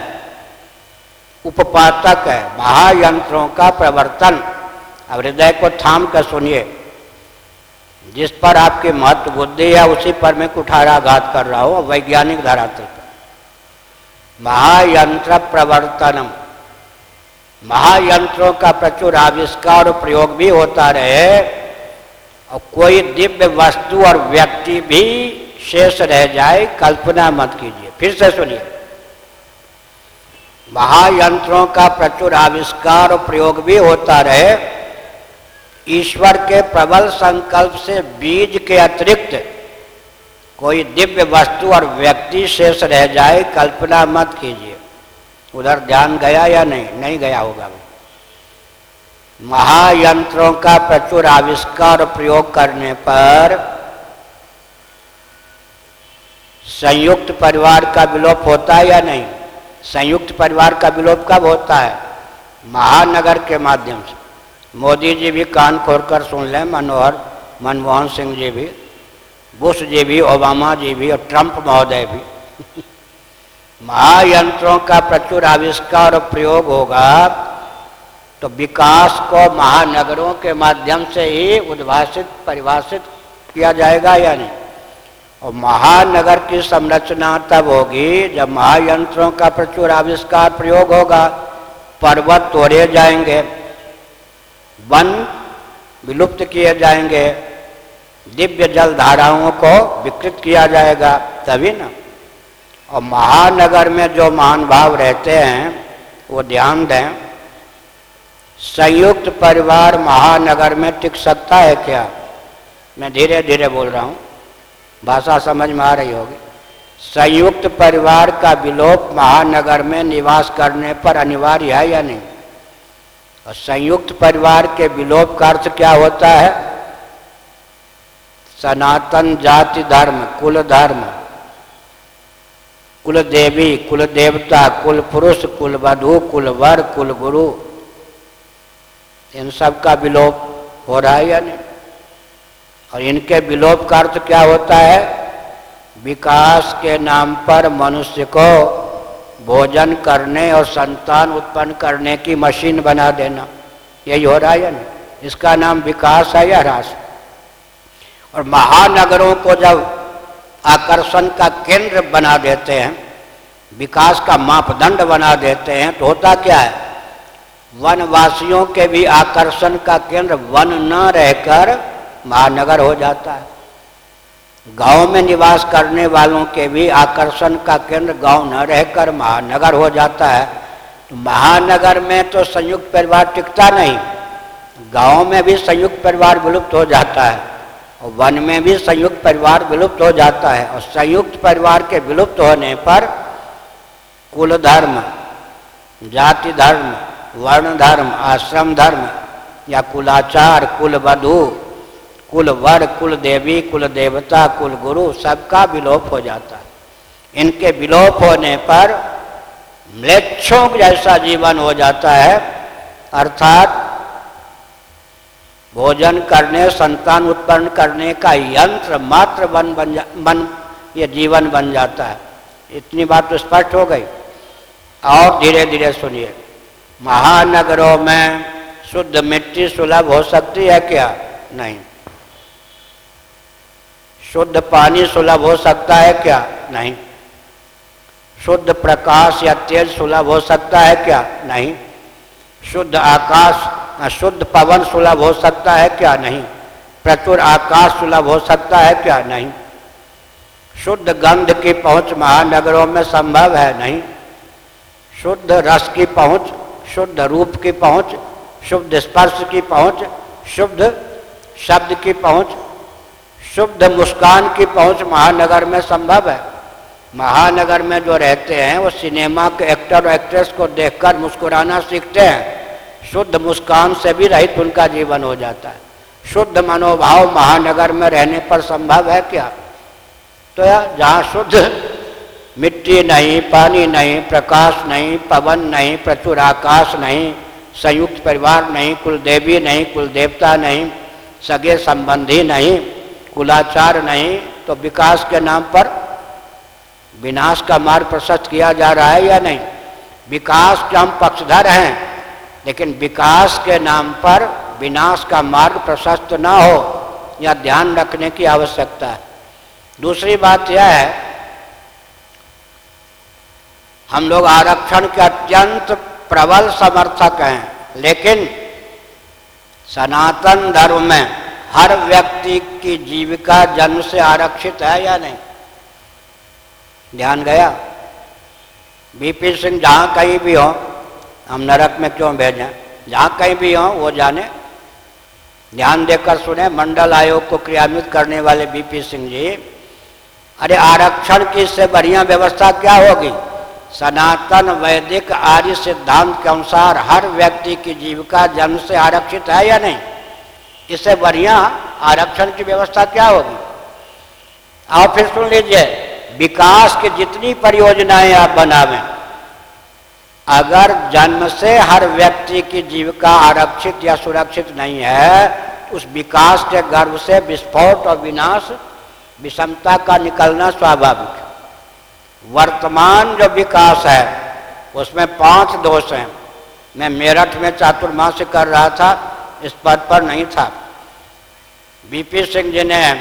उपपातक है। महायंत्रों का प्रवर्तन। अब हृदय को थाम कर सुनिए, जिस पर आपकी महत्व बुद्धि है उसी पर मैं कुठाराघात कर रहा हूं वैज्ञानिक धरातल पर। महायंत्र प्रवर्तनम, महायंत्रों का प्रचुर आविष्कार और प्रयोग भी होता रहे और कोई दिव्य वस्तु और व्यक्ति भी शेष रह जाए, कल्पना मत कीजिए। फिर से सुनिए, महायंत्रों का प्रचुर आविष्कार और प्रयोग भी होता रहे, ईश्वर के प्रबल संकल्प से बीज के अतिरिक्त कोई दिव्य वस्तु और व्यक्ति शेष रह जाए, कल्पना मत कीजिए। उधर ध्यान गया या नहीं? नहीं गया होगा। महायंत्रों का प्रचुर आविष्कार और प्रयोग करने पर संयुक्त परिवार का विलोप होता है या नहीं? संयुक्त परिवार का विलोप कब होता है? महानगर के माध्यम से। मोदी जी भी कान खोलकर सुन लें, मनमोहन सिंह जी भी, बुश जी भी, ओबामा जी भी और ट्रंप महोदय भी। महायंत्रों का प्रचुर आविष्कार और प्रयोग होगा तो विकास को महानगरों के माध्यम से ही उद्भाषित परिभाषित किया जाएगा या नहीं? और महानगर की संरचना तब होगी जब महायंत्रों का प्रचुर आविष्कार प्रयोग होगा। पर्वत तोड़े जाएंगे, वन विलुप्त किए जाएंगे, दिव्य जल धाराओं को विकृत किया जाएगा, तभी ना। और महानगर में जो महान भाव रहते हैं वो ध्यान दें, संयुक्त परिवार महानगर में टिक सकता है क्या? मैं धीरे धीरे बोल रहा हूँ, भाषा समझ में आ रही होगी। संयुक्त परिवार का विलोप महानगर में निवास करने पर अनिवार्य है या नहीं? और संयुक्त परिवार के विलोप का अर्थ क्या होता है? सनातन जाति धर्म, कुल धर्म, कुल देवी, कुल देवता, कुल पुरुष, कुल वधु, कुल वर, कुल गुरु, इन सब का विलोप हो रहा है या नहीं? और इनके विलोप का अर्थ क्या होता है? विकास के नाम पर मनुष्य को भोजन करने और संतान उत्पन्न करने की मशीन बना देना, यही हो रहा है या नहीं? इसका नाम विकास है या ह्रास? और महानगरों को जब आकर्षण का केंद्र बना देते हैं, विकास का मापदंड बना देते हैं, तो होता क्या है? वनवासियों के भी आकर्षण का केंद्र वन न रहकर महानगर हो जाता है। गांव में निवास करने वालों के भी आकर्षण का केंद्र गांव न रहकर महानगर हो जाता है। तो महानगर में तो संयुक्त परिवार टिकता नहीं, गांव में भी संयुक्त परिवार विलुप्त हो जाता है और वन में भी संयुक्त परिवार विलुप्त हो जाता है। और संयुक्त परिवार के विलुप्त होने पर कुल धर्म, जाति धर्म, वर्ण धर्म, आश्रम धर्म या कुलाचार, कुल वधु, कुल वर, कुल देवी, कुल देवता, कुल गुरु, सबका विलोप हो जाता है। इनके विलोप होने पर म्लेच्छों जैसा जीवन हो जाता है, अर्थात भोजन करने, संतान उत्पन्न करने का यंत्र मात्र ये जीवन बन जाता है। इतनी बात तो स्पष्ट हो गई। और धीरे धीरे सुनिए, महानगरों में शुद्ध मिट्टी सुलभ हो सकती है क्या? नहीं। शुद्ध पानी सुलभ हो सकता है क्या? नहीं। शुद्ध प्रकाश या तेज सुलभ हो सकता है क्या? नहीं। शुद्ध आकाश, शुद्ध पवन सुलभ हो सकता है क्या? नहीं। प्रचुर आकाश सुलभ हो सकता है क्या? नहीं। शुद्ध गंध की पहुंच महानगरों में संभव है? नहीं। शुद्ध रस की पहुंच, शुद्ध रूप की पहुंच, शुद्ध स्पर्श की पहुंच, शुद्ध शब्द की पहुंच, शुद्ध मुस्कान की पहुंच महानगर में संभव है। महानगर में जो रहते हैं वो सिनेमा के एक्टर और एक्ट्रेस को देखकर मुस्कुराना सीखते हैं, शुद्ध मुस्कान से भी रहित उनका जीवन हो जाता है। शुद्ध मनोभाव महानगर में रहने पर संभव है क्या? तो यार, जहाँ शुद्ध मिट्टी नहीं, पानी नहीं, प्रकाश नहीं, पवन नहीं, प्रचुर आकाश नहीं, संयुक्त परिवार नहीं, कुल देवी नहीं, कुल देवता नहीं, सगे संबंधी नहीं, कुलाचार नहीं, तो विकास के नाम पर विनाश का मार्ग प्रशस्त किया जा रहा है या नहीं? विकास के हम पक्षधर हैं, लेकिन विकास के नाम पर विनाश का मार्ग प्रशस्त न हो, यह ध्यान रखने की आवश्यकता है। दूसरी बात यह है, हम लोग आरक्षण के अत्यंत प्रबल समर्थक हैं, लेकिन सनातन धर्म में हर व्यक्ति की जीविका जन्म से आरक्षित है या नहीं? ध्यान गया? बीपी सिंह जहाँ कहीं भी हो, हम नरक में क्यों भेजें, जहाँ कहीं भी हो वो जाने। ध्यान देकर सुने, मंडल आयोग को क्रियान्वित करने वाले बीपी सिंह जी, अरे आरक्षण की इससे बढ़िया व्यवस्था क्या होगी? सनातन वैदिक आर्य सिद्धांत के अनुसार हर व्यक्ति की जीविका जन्म से आरक्षित है या नहीं? इससे बढ़िया आरक्षण की व्यवस्था क्या होगी? आप फिर सुन लीजिए, विकास की जितनी परियोजनाएं आप बनावें, अगर जन्म से हर व्यक्ति की जीविका आरक्षित या सुरक्षित नहीं है, उस विकास के गर्भ से विस्फोट और विनाश, विषमता का निकलना स्वाभाविक है। वर्तमान जो विकास है उसमें 5 दोष हैं। मैं मेरठ में चातुर्मास्य कर रहा था, इस पद पर नहीं था। बीपी सिंह जी ने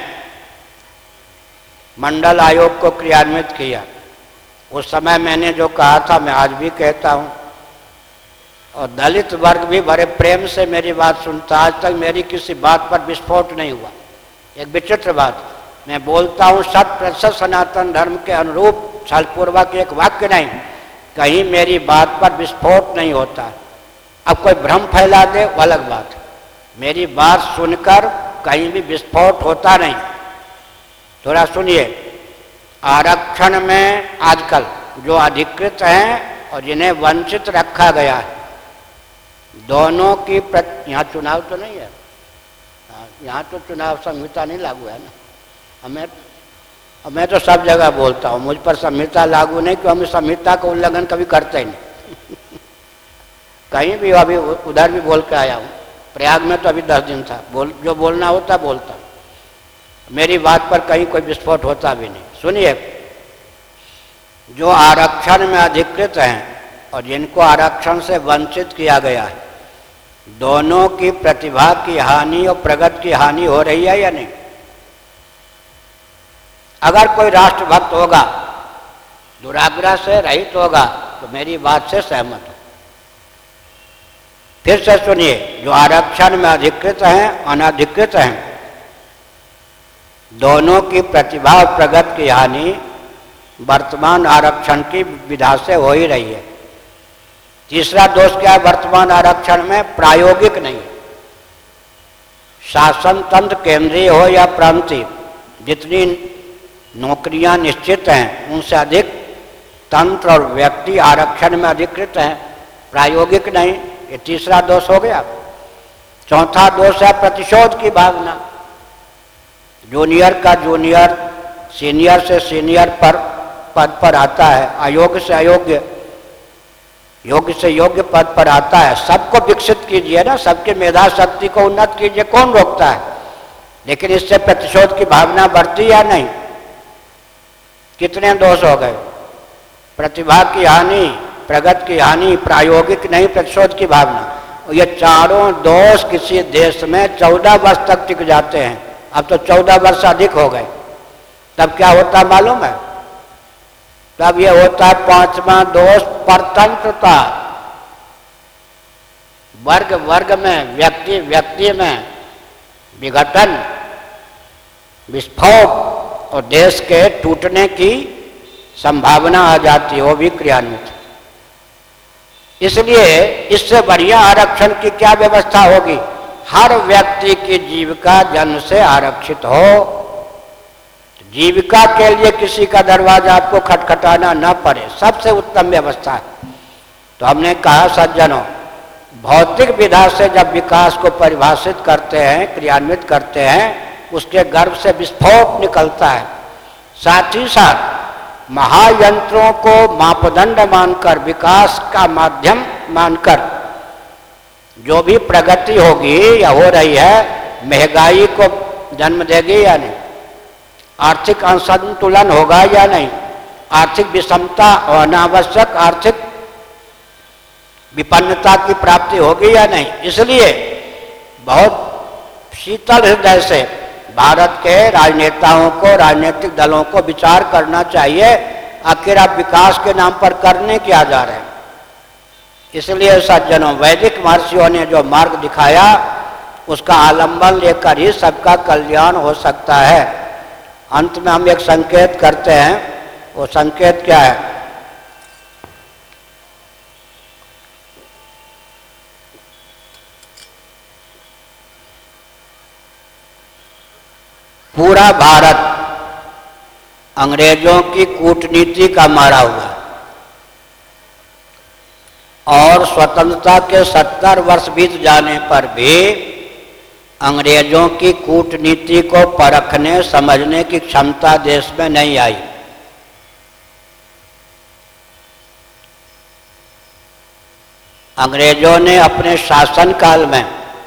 मंडल आयोग को क्रियान्वित किया। उस समय मैंने जो कहा था मैं आज भी कहता हूँ, और दलित वर्ग भी बड़े प्रेम से मेरी बात सुनता। आज तक मेरी किसी बात पर विस्फोट नहीं हुआ। एक विचित्र बात, मैं बोलता हूँ 100% सनातन धर्म के अनुरूप, छलपूर्वक एक वाक्य नहीं, कहीं मेरी बात पर विस्फोट नहीं होता। अब कोई भ्रम फैला दे वो अलग बात है, मेरी बात सुनकर कहीं भी विस्फोट होता नहीं। थोड़ा सुनिए, आरक्षण में आजकल जो अधिकृत हैं और जिन्हें वंचित रखा गया है, दोनों की यहाँ चुनाव तो नहीं है, यहाँ तो चुनाव संहिता नहीं लागू है ना। मैं तो सब जगह बोलता हूँ, मुझ पर संहिता लागू नहीं, क्योंकि हम संहिता का उल्लंघन कभी करते ही नहीं। कहीं भी अभी उधर भी बोल के आया हूँ, प्रयाग में तो अभी 10 दिन था, जो बोलना होता बोलता, मेरी बात पर कहीं कोई विस्फोट होता भी नहीं। सुनिए, जो आरक्षण में अधिकृत हैं और जिनको आरक्षण से वंचित किया गया है, दोनों की प्रतिभा की हानि और प्रगति की हानि हो रही है या नहीं? अगर कोई राष्ट्रभक्त होगा, दुराग्रह से रहित होगा, तो मेरी बात से सहमत हो। फिर से सुनिए, जो आरक्षण में अधिकृत हैं, अनधिकृत हैं, दोनों की प्रतिभा और प्रगति की हानि वर्तमान आरक्षण की विधा से हो ही रही है। तीसरा दोष क्या है वर्तमान आरक्षण में? प्रायोगिक नहीं। शासन तंत्र केंद्रीय हो या प्रांतीय, जितनी नौकरियां निश्चित हैं उनसे अधिक तंत्र और व्यक्ति आरक्षण में अधिकृत हैं, प्रायोगिक नहीं। ये तीसरा दोष हो गया। चौथा दोष है प्रतिशोध की भावना। जूनियर का जूनियर, सीनियर से सीनियर पर पद पर आता है, अयोग्य से अयोग्य, योग्य से योग्य पद पर आता है। सबको विकसित कीजिए ना, सबकी मेधा शक्ति को उन्नत कीजिए, कौन रोकता है? लेकिन इससे प्रतिशोध की भावना बढ़ती या नहीं? कितने दोष हो गए? प्रतिभा की हानि, प्रगति की हानि, प्रायोगिक नहीं, प्रतिशोध की भावना। और ये चारों दोष किसी देश में 14 वर्ष तक टिक जाते हैं। अब तो 14 वर्ष अधिक हो गए। तब क्या होता मालूम है? तब ये होता है 5वां दोष, परतंत्रता। वर्ग वर्ग में, व्यक्ति व्यक्ति में विघटन, विस्फोट और देश के टूटने की संभावना आ जाती है, वो भी क्रियान्वित। इसलिए इससे बढ़िया आरक्षण की क्या व्यवस्था होगी? हर व्यक्ति की जीविका जन्म से आरक्षित हो, जीविका के लिए किसी का दरवाजा आपको खटखटाना न पड़े, सबसे उत्तम व्यवस्था है। तो हमने कहा सज्जनों, भौतिक विधा से जब विकास को परिभाषित करते हैं, क्रियान्वित करते हैं, उसके गर्भ से विस्फोट निकलता है। साथ ही साथ महायंत्रों को मापदंड मानकर, विकास का माध्यम मानकर जो भी प्रगति होगी या हो रही है, महंगाई को जन्म देगी या नहीं, आर्थिक असंतुलन होगा या नहीं, आर्थिक विषमता और अनावश्यक आर्थिक विपन्नता की प्राप्ति होगी या नहीं। इसलिए बहुत शीतल हृदय से भारत के राजनेताओं को, राजनीतिक दलों को विचार करना चाहिए, आखिर आप विकास के नाम पर करने क्या जा रहे हैं? इसलिए सज्जनों, वैदिक महर्षियों ने जो मार्ग दिखाया उसका आलंबन लेकर ही सबका कल्याण हो सकता है। अंत में हम एक संकेत करते हैं, वो संकेत क्या है? पूरा भारत अंग्रेजों की कूटनीति का मारा हुआ और स्वतंत्रता के 70 वर्ष बीत जाने पर भी अंग्रेजों की कूटनीति को परखने समझने की क्षमता देश में नहीं आई। अंग्रेजों ने अपने शासनकाल में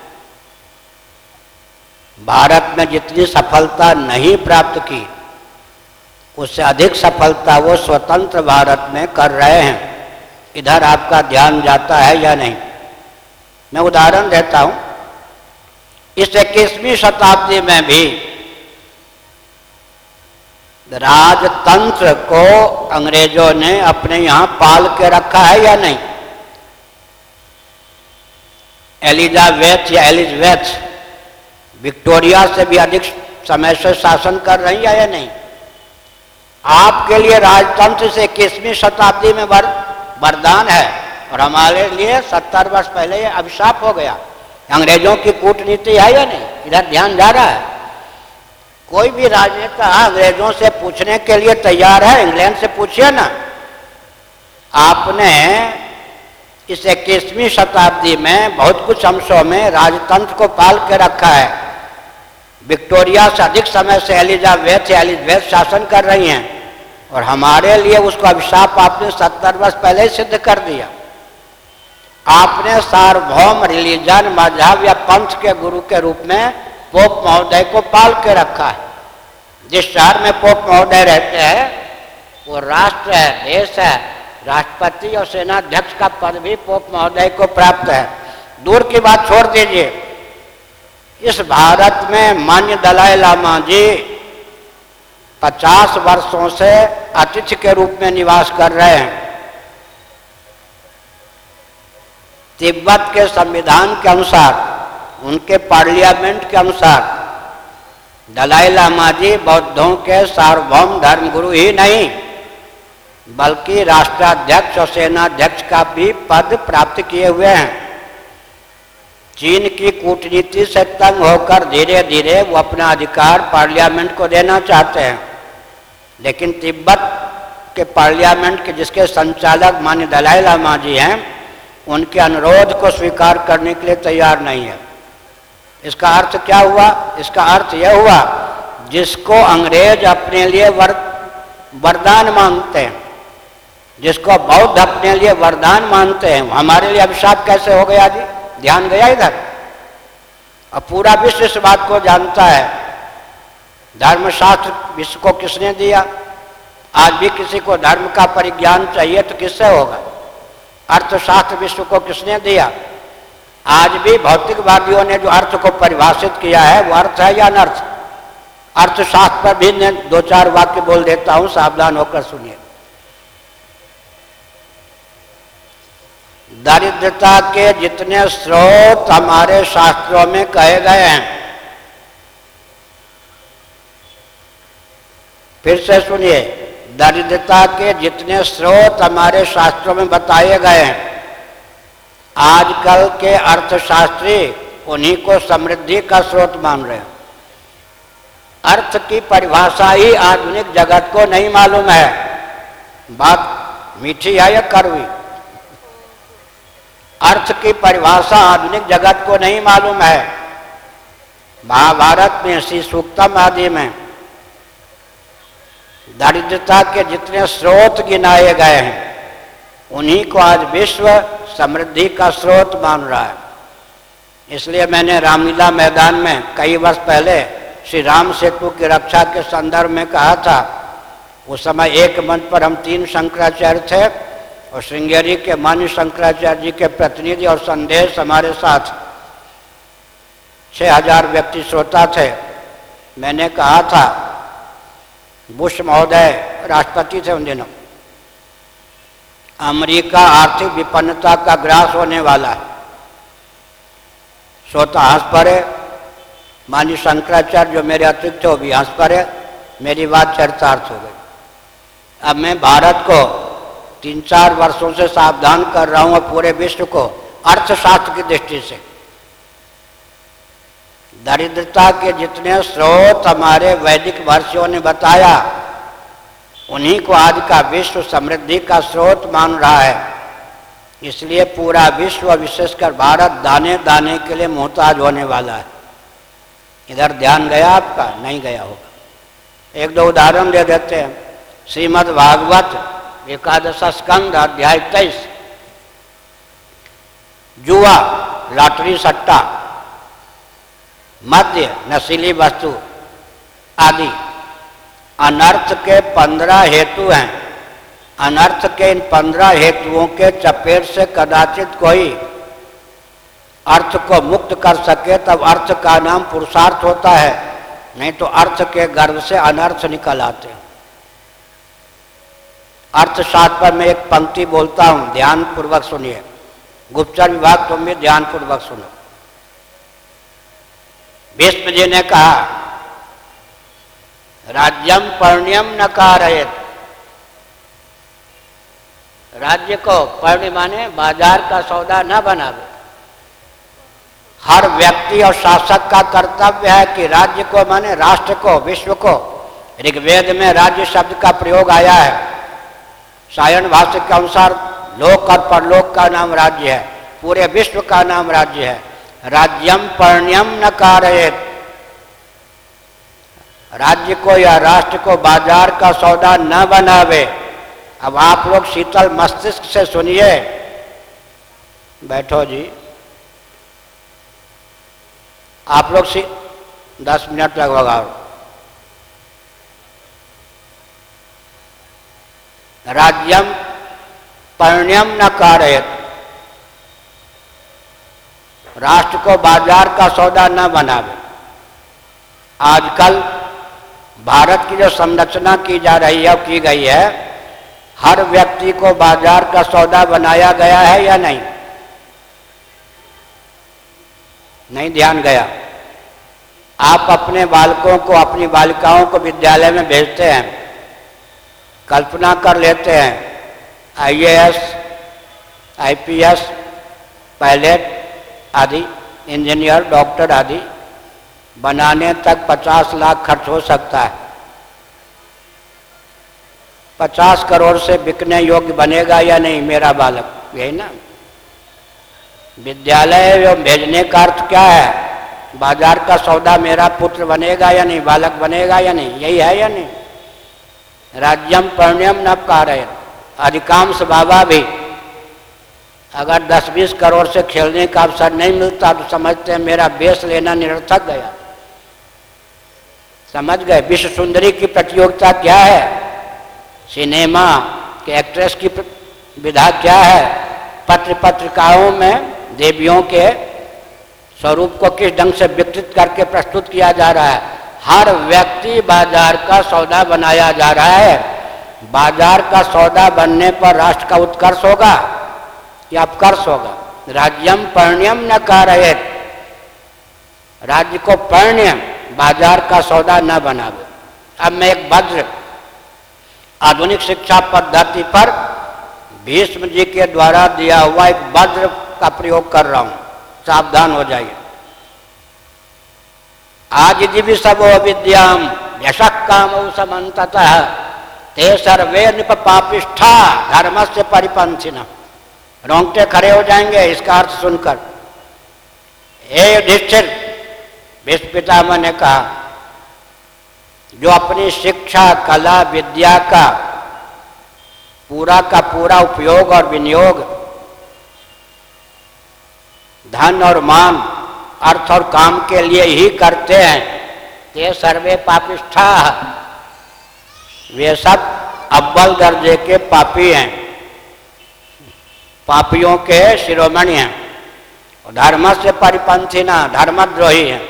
भारत में जितनी सफलता नहीं प्राप्त की, उससे अधिक सफलता वो स्वतंत्र भारत में कर रहे हैं। इधर आपका ध्यान जाता है या नहीं? मैं उदाहरण देता हूं। इस 21वीं शताब्दी में भी राजतंत्र को अंग्रेजों ने अपने यहां पाल के रखा है या नहीं? एलिजाबेथ विक्टोरिया से भी अधिक समय से शासन कर रही है या नहीं? आपके लिए राजतंत्र से 21वीं शताब्दी में वरदान है और हमारे लिए 70 वर्ष पहले ये अभिशाप हो गया। अंग्रेजों की कूटनीति है या नहीं? इधर ध्यान जा रहा है? कोई भी राजनेता अंग्रेजों से पूछने के लिए तैयार है? इंग्लैंड से पूछिए ना। आपने इस 21वीं शताब्दी में बहुत कुछ अंशों में राजतंत्र को पाल के रखा है। विक्टोरिया से अधिक समय से एलिजाबेथ शासन कर रही हैं और हमारे लिए उसको अभिशाप आपने 70 वर्ष पहले ही सिद्ध कर दिया। आपने सार्वभौम रिलीजन, मजहब या पंथ के गुरु के रूप में पोप महोदय को पाल के रखा है। जिस शहर में पोप महोदय रहते हैं वो राष्ट्र है, देश है। राष्ट्रपति और सेनाध्यक्ष का पद भी पोप महोदय को प्राप्त है। दूर की बात छोड़ दीजिए, इस भारत में मान्य दलाई लामा जी 50 वर्षों से अतिथि के रूप में निवास कर रहे हैं। तिब्बत के संविधान के अनुसार, उनके पार्लियामेंट के अनुसार दलाई लामा जी बौद्धों के सार्वभौम धर्मगुरु ही नहीं बल्कि राष्ट्राध्यक्ष और सेनाध्यक्ष का भी पद प्राप्त किए हुए हैं। चीन की कूटनीति से तंग होकर धीरे धीरे वो अपना अधिकार पार्लियामेंट को देना चाहते हैं, लेकिन तिब्बत के पार्लियामेंट के जिसके संचालक माननीय दलाई लामा जी हैं, उनके अनुरोध को स्वीकार करने के लिए तैयार नहीं है। इसका अर्थ क्या हुआ? इसका अर्थ यह हुआ जिसको अंग्रेज अपने लिए वरदान मानते हैं, जिसको बौद्ध अपने लिए वरदान मानते हैं, हमारे लिए अभिशाप कैसे हो गया जी? ध्यान गया इधर? और पूरा विश्व इस बात को जानता है। धर्मशास्त्र विश्व को किसने दिया? आज भी किसी को धर्म का परिज्ञान चाहिए तो किससे होगा? अर्थशास्त्र विश्व को किसने दिया? आज भी भौतिकवादियों ने जो अर्थ को परिभाषित किया है वो अर्थ है या अनर्थ? अर्थशास्त्र पर भी मैं 2-4 वाक्य बोल देता हूं, सावधान होकर सुनिए। दरिद्रता के जितने स्रोत हमारे शास्त्रों में कहे गए हैं, फिर से सुनिए, दरिद्रता के जितने स्रोत हमारे शास्त्रों में बताए गए हैं, आजकल के अर्थशास्त्री उन्हीं को समृद्धि का स्रोत मान रहे हैं। अर्थ की परिभाषा ही आधुनिक जगत को नहीं मालूम है। बात मीठी है या कड़वी? अर्थ की परिभाषा आधुनिक जगत को नहीं मालूम है। महाभारत में, श्री सूक्तम आदि में दरिद्रता के जितने स्रोत गिनाए गए हैं, उन्हीं को आज विश्व समृद्धि का स्रोत मान रहा है। इसलिए मैंने रामलीला मैदान में कई वर्ष पहले श्री राम सेतु की रक्षा के संदर्भ में कहा था। उस समय एक मंच पर हम 3 शंकराचार्य थे और श्रृंगेरी के मान्य शंकराचार्य जी के प्रतिनिधि और संदेश हमारे साथ 6000 व्यक्ति श्रोता थे। मैंने कहा था, बुश महोदय राष्ट्रपति थे उन दिनों, अमेरिका आर्थिक विपन्नता का ग्रास होने वाला है। श्रोता हंस पड़े, मानी शंकराचार्य जो मेरे अतिथि वो भी हंस पड़े, मेरी बात चरितार्थ हो गई। अब मैं भारत को 3-4 वर्षों से सावधान कर रहा हूँ और पूरे विश्व को अर्थशास्त्र की दृष्टि से। दरिद्रता के जितने स्रोत हमारे वैदिक महर्षियों ने बताया, उन्हीं को आज का विश्व समृद्धि का स्रोत मान रहा है। इसलिए पूरा विश्व, विशेषकर भारत, दाने दाने के लिए मोहताज होने वाला है। इधर ध्यान गया आपका? नहीं गया होगा। 1-2 उदाहरण दे देते हैं। श्रीमद् भागवत 11 स्कंद अध्याय 23, जुआ, लॉटरी, सट्टा, मद्य, नशीली वस्तु आदि अनर्थ के 15 हेतु हैं। अनर्थ के इन 15 हेतुओं के चपेट से कदाचित कोई अर्थ को मुक्त कर सके, तब अर्थ का नाम पुरुषार्थ होता है। नहीं तो अर्थ के गर्भ से अनर्थ निकल आते हैं। अर्थशास्त्र पर मैं एक पंक्ति बोलता हूं, ध्यान पूर्वक सुनिए। गुप्तचर विभाग तुम भी ध्यान पूर्वक सुनो। भीष्म जी ने कहा, राज्यम पर्ण्यम न कारयेत। राज्य को पर्ण्य माने बाजार का सौदा न बनावे। हर व्यक्ति और शासक का कर्तव्य है कि राज्य को माने राष्ट्र को, विश्व को। ऋग्वेद में राज्य शब्द का प्रयोग आया है। सायन भाष्य के अनुसार लोक और परलोक का नाम राज्य है, पूरे विश्व का नाम राज्य है। राज्यम पर्ण्यम न कारयेत। राज्य को या राष्ट्र को बाजार का सौदा न बनावे। अब आप लोग शीतल मस्तिष्क से सुनिए। बैठो जी, आप लोग 10 मिनट लगभग आओ। राज्यम पर्ण्यम न कारयेत। राष्ट्र को बाजार का सौदा न बनावे। आजकल भारत की जो संरचना की जा रही है, की गई है, हर व्यक्ति को बाजार का सौदा बनाया गया है या नहीं? नहीं ध्यान गया। आप अपने बालकों को, अपनी बालिकाओं को विद्यालय में भेजते हैं, कल्पना कर लेते हैं IAS, IPS, पायलट आदि, इंजीनियर, डॉक्टर आदि बनाने तक 50 लाख खर्च हो सकता है। 50 करोड़ से बिकने योग्य बनेगा या नहीं मेरा बालक? यही ना। विद्यालय भेजने का अर्थ क्या है? बाजार का सौदा मेरा पुत्र बनेगा या नहीं, बालक बनेगा या नहीं? यही है या नहीं? राज्यम पर्ण्यम न कारयेत। अधिकांश बाबा भी अगर 10-20 करोड़ से खेलने का अवसर नहीं मिलता तो समझते हैं मेरा बेस लेना निरर्थक गया। समझ गए? विश्व सुंदरी की प्रतियोगिता क्या है? सिनेमा के एक्ट्रेस की विधा क्या है? पत्र पत्रिकाओं में देवियों के स्वरूप को किस ढंग से विकृत करके प्रस्तुत किया जा रहा है। हर व्यक्ति बाजार का सौदा बनाया जा रहा है। बाजार का सौदा बनने पर राष्ट्र का उत्कर्ष होगा या अपकर्ष होगा? राज्यम पर्ण्यम न कारयेत। राज्य को पर्ण्य, बाजार का सौदा न बनावे। अब मैं एक वज्र आधुनिक शिक्षा पद्धति पर भीष्म जी के द्वारा दिया हुआ एक वज्र का प्रयोग कर रहा हूं, सावधान हो जाइए। आज जीवी सबो विद्याम यशक कामौ समन्ततः ते सर्वे निप पापिष्ठा धर्म से परिपंथिना। रोंगटे खड़े हो जाएंगे इसका अर्थ सुनकर। हे युधिष्ठिर, भीष्म पितामह ने कहा, जो अपनी शिक्षा, कला, विद्या का पूरा उपयोग और विनियोग धन और मान, अर्थ और काम के लिए ही करते हैं, ते सर्वे पापिष्ठा, वे सब अव्वल दर्जे के पापी हैं, पापियों के शिरोमणि हैं। धर्म से परिपंथी ना, धर्मद्रोही हैं।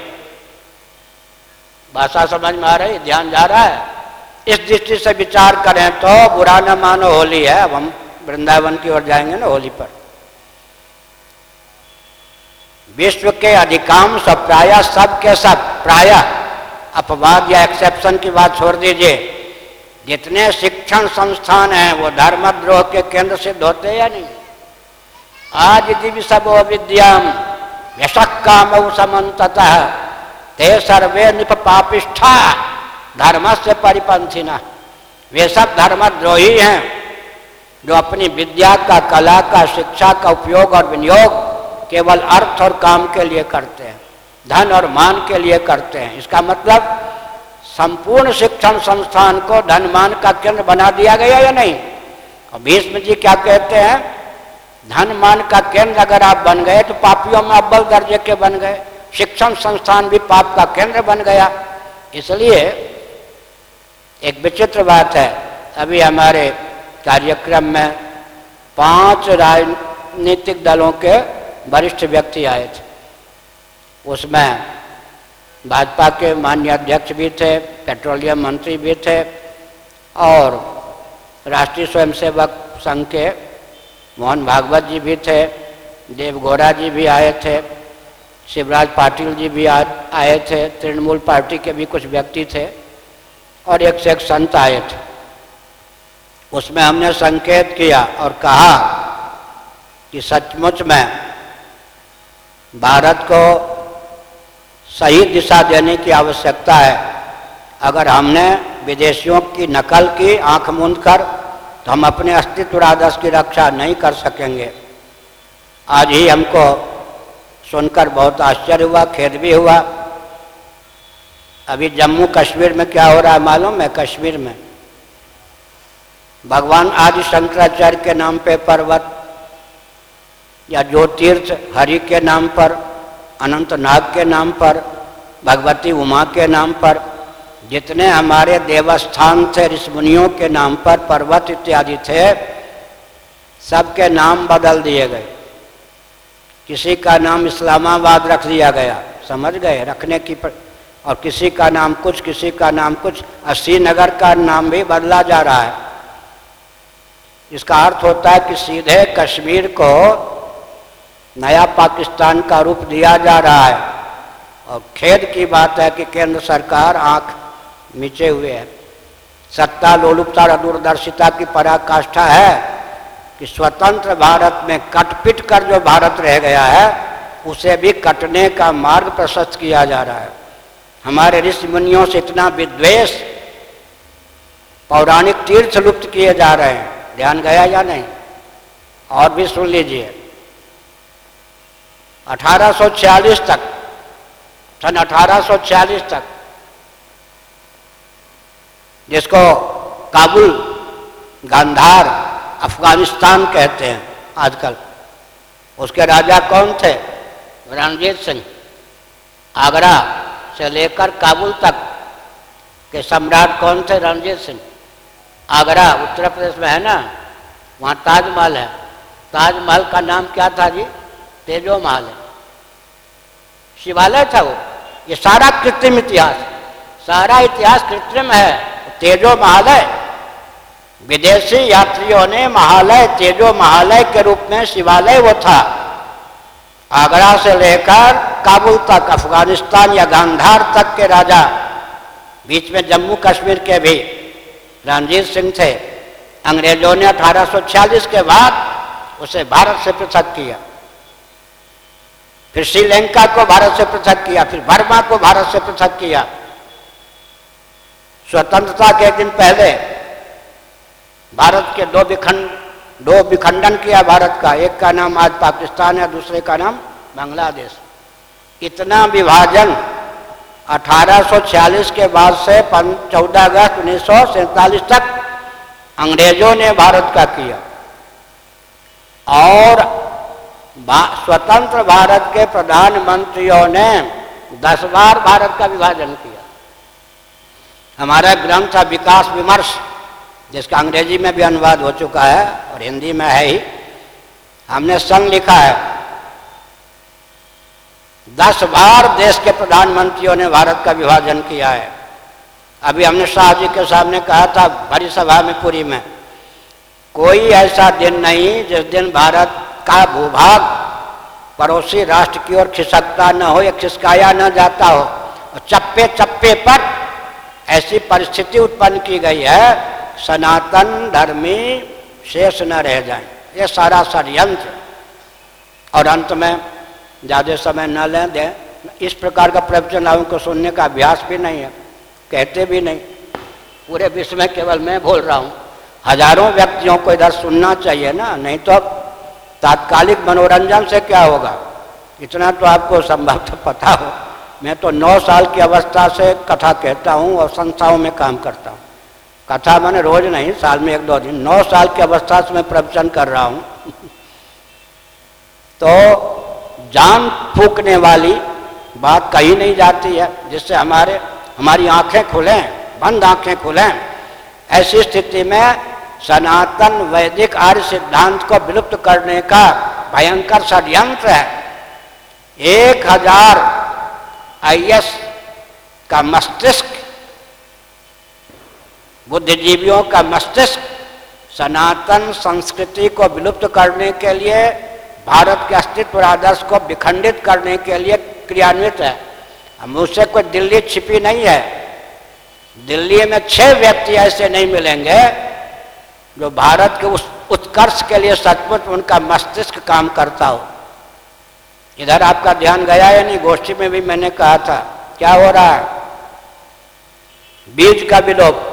भाषा समझ में आ रही? ध्यान जा रहा है? इस दृष्टि से विचार करें तो बुरा न मानो होली है। अब हम वृंदावन की ओर जाएंगे ना होली पर। विश्व के अधिकांश प्रायः सब के सब, प्रायः अपवाद या एक्सेप्शन की बात छोड़ दीजिए, जितने शिक्षण संस्थान हैं वो धर्मद्रोह के केंद्र सिद्ध होते हैं या नहीं। आज दिव्य सबो विद्याम यशक्कामौ समन्ततः ते सर्वे निपपापिष्ठा धर्म से परिपंथिना। वे सब धर्मद्रोही हैं जो अपनी विद्या का, कला का, शिक्षा का उपयोग और विनियोग केवल अर्थ और काम के लिए करते हैं, धन और मान के लिए करते हैं। इसका मतलब संपूर्ण शिक्षण संस्थान को धन मान का केंद्र बना दिया गया या नहीं। और भीष्म जी क्या कहते हैं, धन मान का केंद्र अगर आप बन गए तो पापियों में अव्वल दर्जे के बन गए, शिक्षण संस्थान भी पाप का केंद्र बन गया। इसलिए एक विचित्र बात है, अभी हमारे कार्यक्रम में 5 राजनीतिक दलों के वरिष्ठ व्यक्ति आए थे। उसमें भाजपा के माननीय अध्यक्ष भी थे, पेट्रोलियम मंत्री भी थे, और राष्ट्रीय स्वयंसेवक संघ के मोहन भागवत जी भी थे, देव गौड़ा जी भी आए थे, शिवराज पाटिल जी भी आए थे, तृणमूल पार्टी के भी कुछ व्यक्ति थे, और एक से एक संत आए थे। उसमें हमने संकेत किया और कहा कि सचमुच में भारत को सही दिशा देने की आवश्यकता है। अगर हमने विदेशियों की नकल की आंख मूंद कर, तो हम अपने अस्तित्व और आदर्श की रक्षा नहीं कर सकेंगे। आज ही हमको सुनकर बहुत आश्चर्य हुआ, खेद भी हुआ। अभी जम्मू कश्मीर में क्या हो रहा है मालूम है? कश्मीर में भगवान आदि शंकराचार्य के नाम पे पर्वत, या ज्योतिर्थ हरि के नाम पर, अनंतनाग के नाम पर, भगवती उमा के नाम पर, जितने हमारे देवस्थान थे ऋषिमुनियों के नाम पर, पर्वत इत्यादि थे, सबके नाम बदल दिए गए। किसी का नाम इस्लामाबाद रख दिया गया, समझ गए, रखने की और किसी का नाम कुछ, किसी का नाम कुछ। श्रीनगर का नाम भी बदला जा रहा है। इसका अर्थ होता है कि सीधे कश्मीर को नया पाकिस्तान का रूप दिया जा रहा है। और खेद की बात है कि केंद्र सरकार आंख नीचे हुए है। सत्ता लोलुपता और दूरदर्शिता की पराकाष्ठा है कि स्वतंत्र भारत में कटपिट कर जो भारत रह गया है, उसे भी कटने का मार्ग प्रशस्त किया जा रहा है। हमारे ऋषि मुनियों से इतना विद्वेष, पौराणिक तीर्थ लुप्त किए जा रहे हैं। ध्यान गया या नहीं? और भी सुन लीजिए, 1846 तक, सन 1846 तक, जिसको काबुल, गांधार, अफगानिस्तान कहते हैं आजकल, उसके राजा कौन थे? रणजीत सिंह। आगरा से लेकर काबुल तक के सम्राट कौन थे? रणजीत सिंह। आगरा उत्तर प्रदेश में है ना, वहाँ ताजमहल है। ताजमहल का नाम क्या था जी? तेजो महल है। शिवालय था वो। ये सारा कृत्रिम इतिहास, सारा इतिहास कृत्रिम है। तेजो महल है। विदेशी यात्रियों ने महालय, तेजो महालय के रूप में शिवालय वो था। आगरा से लेकर काबुल तक, अफगानिस्तान या गांधार तक के राजा, बीच में जम्मू कश्मीर के भी रणजीत सिंह थे। अंग्रेजों ने 1846 के बाद उसे भारत से पृथक किया, फिर श्रीलंका को भारत से पृथक किया, फिर बर्मा को भारत से पृथक किया। स्वतंत्रता के एक दिन पहले भारत के दो विखंडन किया भारत का। एक का नाम आज पाकिस्तान है, दूसरे का नाम बांग्लादेश। इतना विभाजन 1846 के बाद से 14 अगस्त 1947 तक अंग्रेजों ने भारत का किया। और स्वतंत्र भारत के प्रधानमंत्रियों ने 10 बार भारत का विभाजन किया। हमारा ग्रंथ है विकास विमर्श, जिसका अंग्रेजी में भी अनुवाद हो चुका है और हिंदी में है ही। हमने संग लिखा है, 10 बार देश के प्रधानमंत्रियों ने भारत का विभाजन किया है। अभी हमने शाह जी के सामने कहा था बड़ी सभा में पूरी में कोई ऐसा दिन नहीं जिस दिन भारत का भूभाग पड़ोसी राष्ट्र की ओर खिसकता न हो या खिसकाया न जाता हो। और चप्पे चप्पे पर ऐसी परिस्थिति उत्पन्न की गई है, सनातन धर्मी शेष न रह जाए। ये सारा षड्यंत्र। और अंत में ज़्यादा समय न लें दें, इस प्रकार का प्रवचन लोगों को सुनने का अभ्यास भी नहीं है, कहते भी नहीं। पूरे विश्व में केवल मैं बोल रहा हूँ, हजारों व्यक्तियों को इधर सुनना चाहिए ना, नहीं तो तात्कालिक मनोरंजन से क्या होगा। इतना तो आपको संभवतः पता हो, मैं तो 9 साल की अवस्था से कथा कहता हूँ और संस्थाओं में काम करता हूँ। कथा मैंने रोज नहीं, साल में 1-2 दिन। 9 साल की अवस्था से मैं प्रवचन कर रहा हूँ। तो जान फूंकने वाली बात कही नहीं जाती है, जिससे हमारी आंखें खुलें, बंद आंखें खुलें। ऐसी स्थिति में सनातन वैदिक आर्य सिद्धांत को विलुप्त करने का भयंकर षड्यंत्र है। 1000 IS का मस्तिष्क, बुद्धिजीवियों का मस्तिष्क सनातन संस्कृति को विलुप्त करने के लिए, भारत के अस्तित्व और आदर्श को विखंडित करने के लिए क्रियान्वित है। मुझसे कोई दिल्ली छिपी नहीं है। दिल्ली में 6 व्यक्ति ऐसे नहीं मिलेंगे जो भारत के उस उत्कर्ष के लिए सचमुच उनका मस्तिष्क काम करता हो। इधर आपका ध्यान गया या नहीं? गोष्ठी में भी मैंने कहा था, क्या हो रहा है? बीज का विलोप।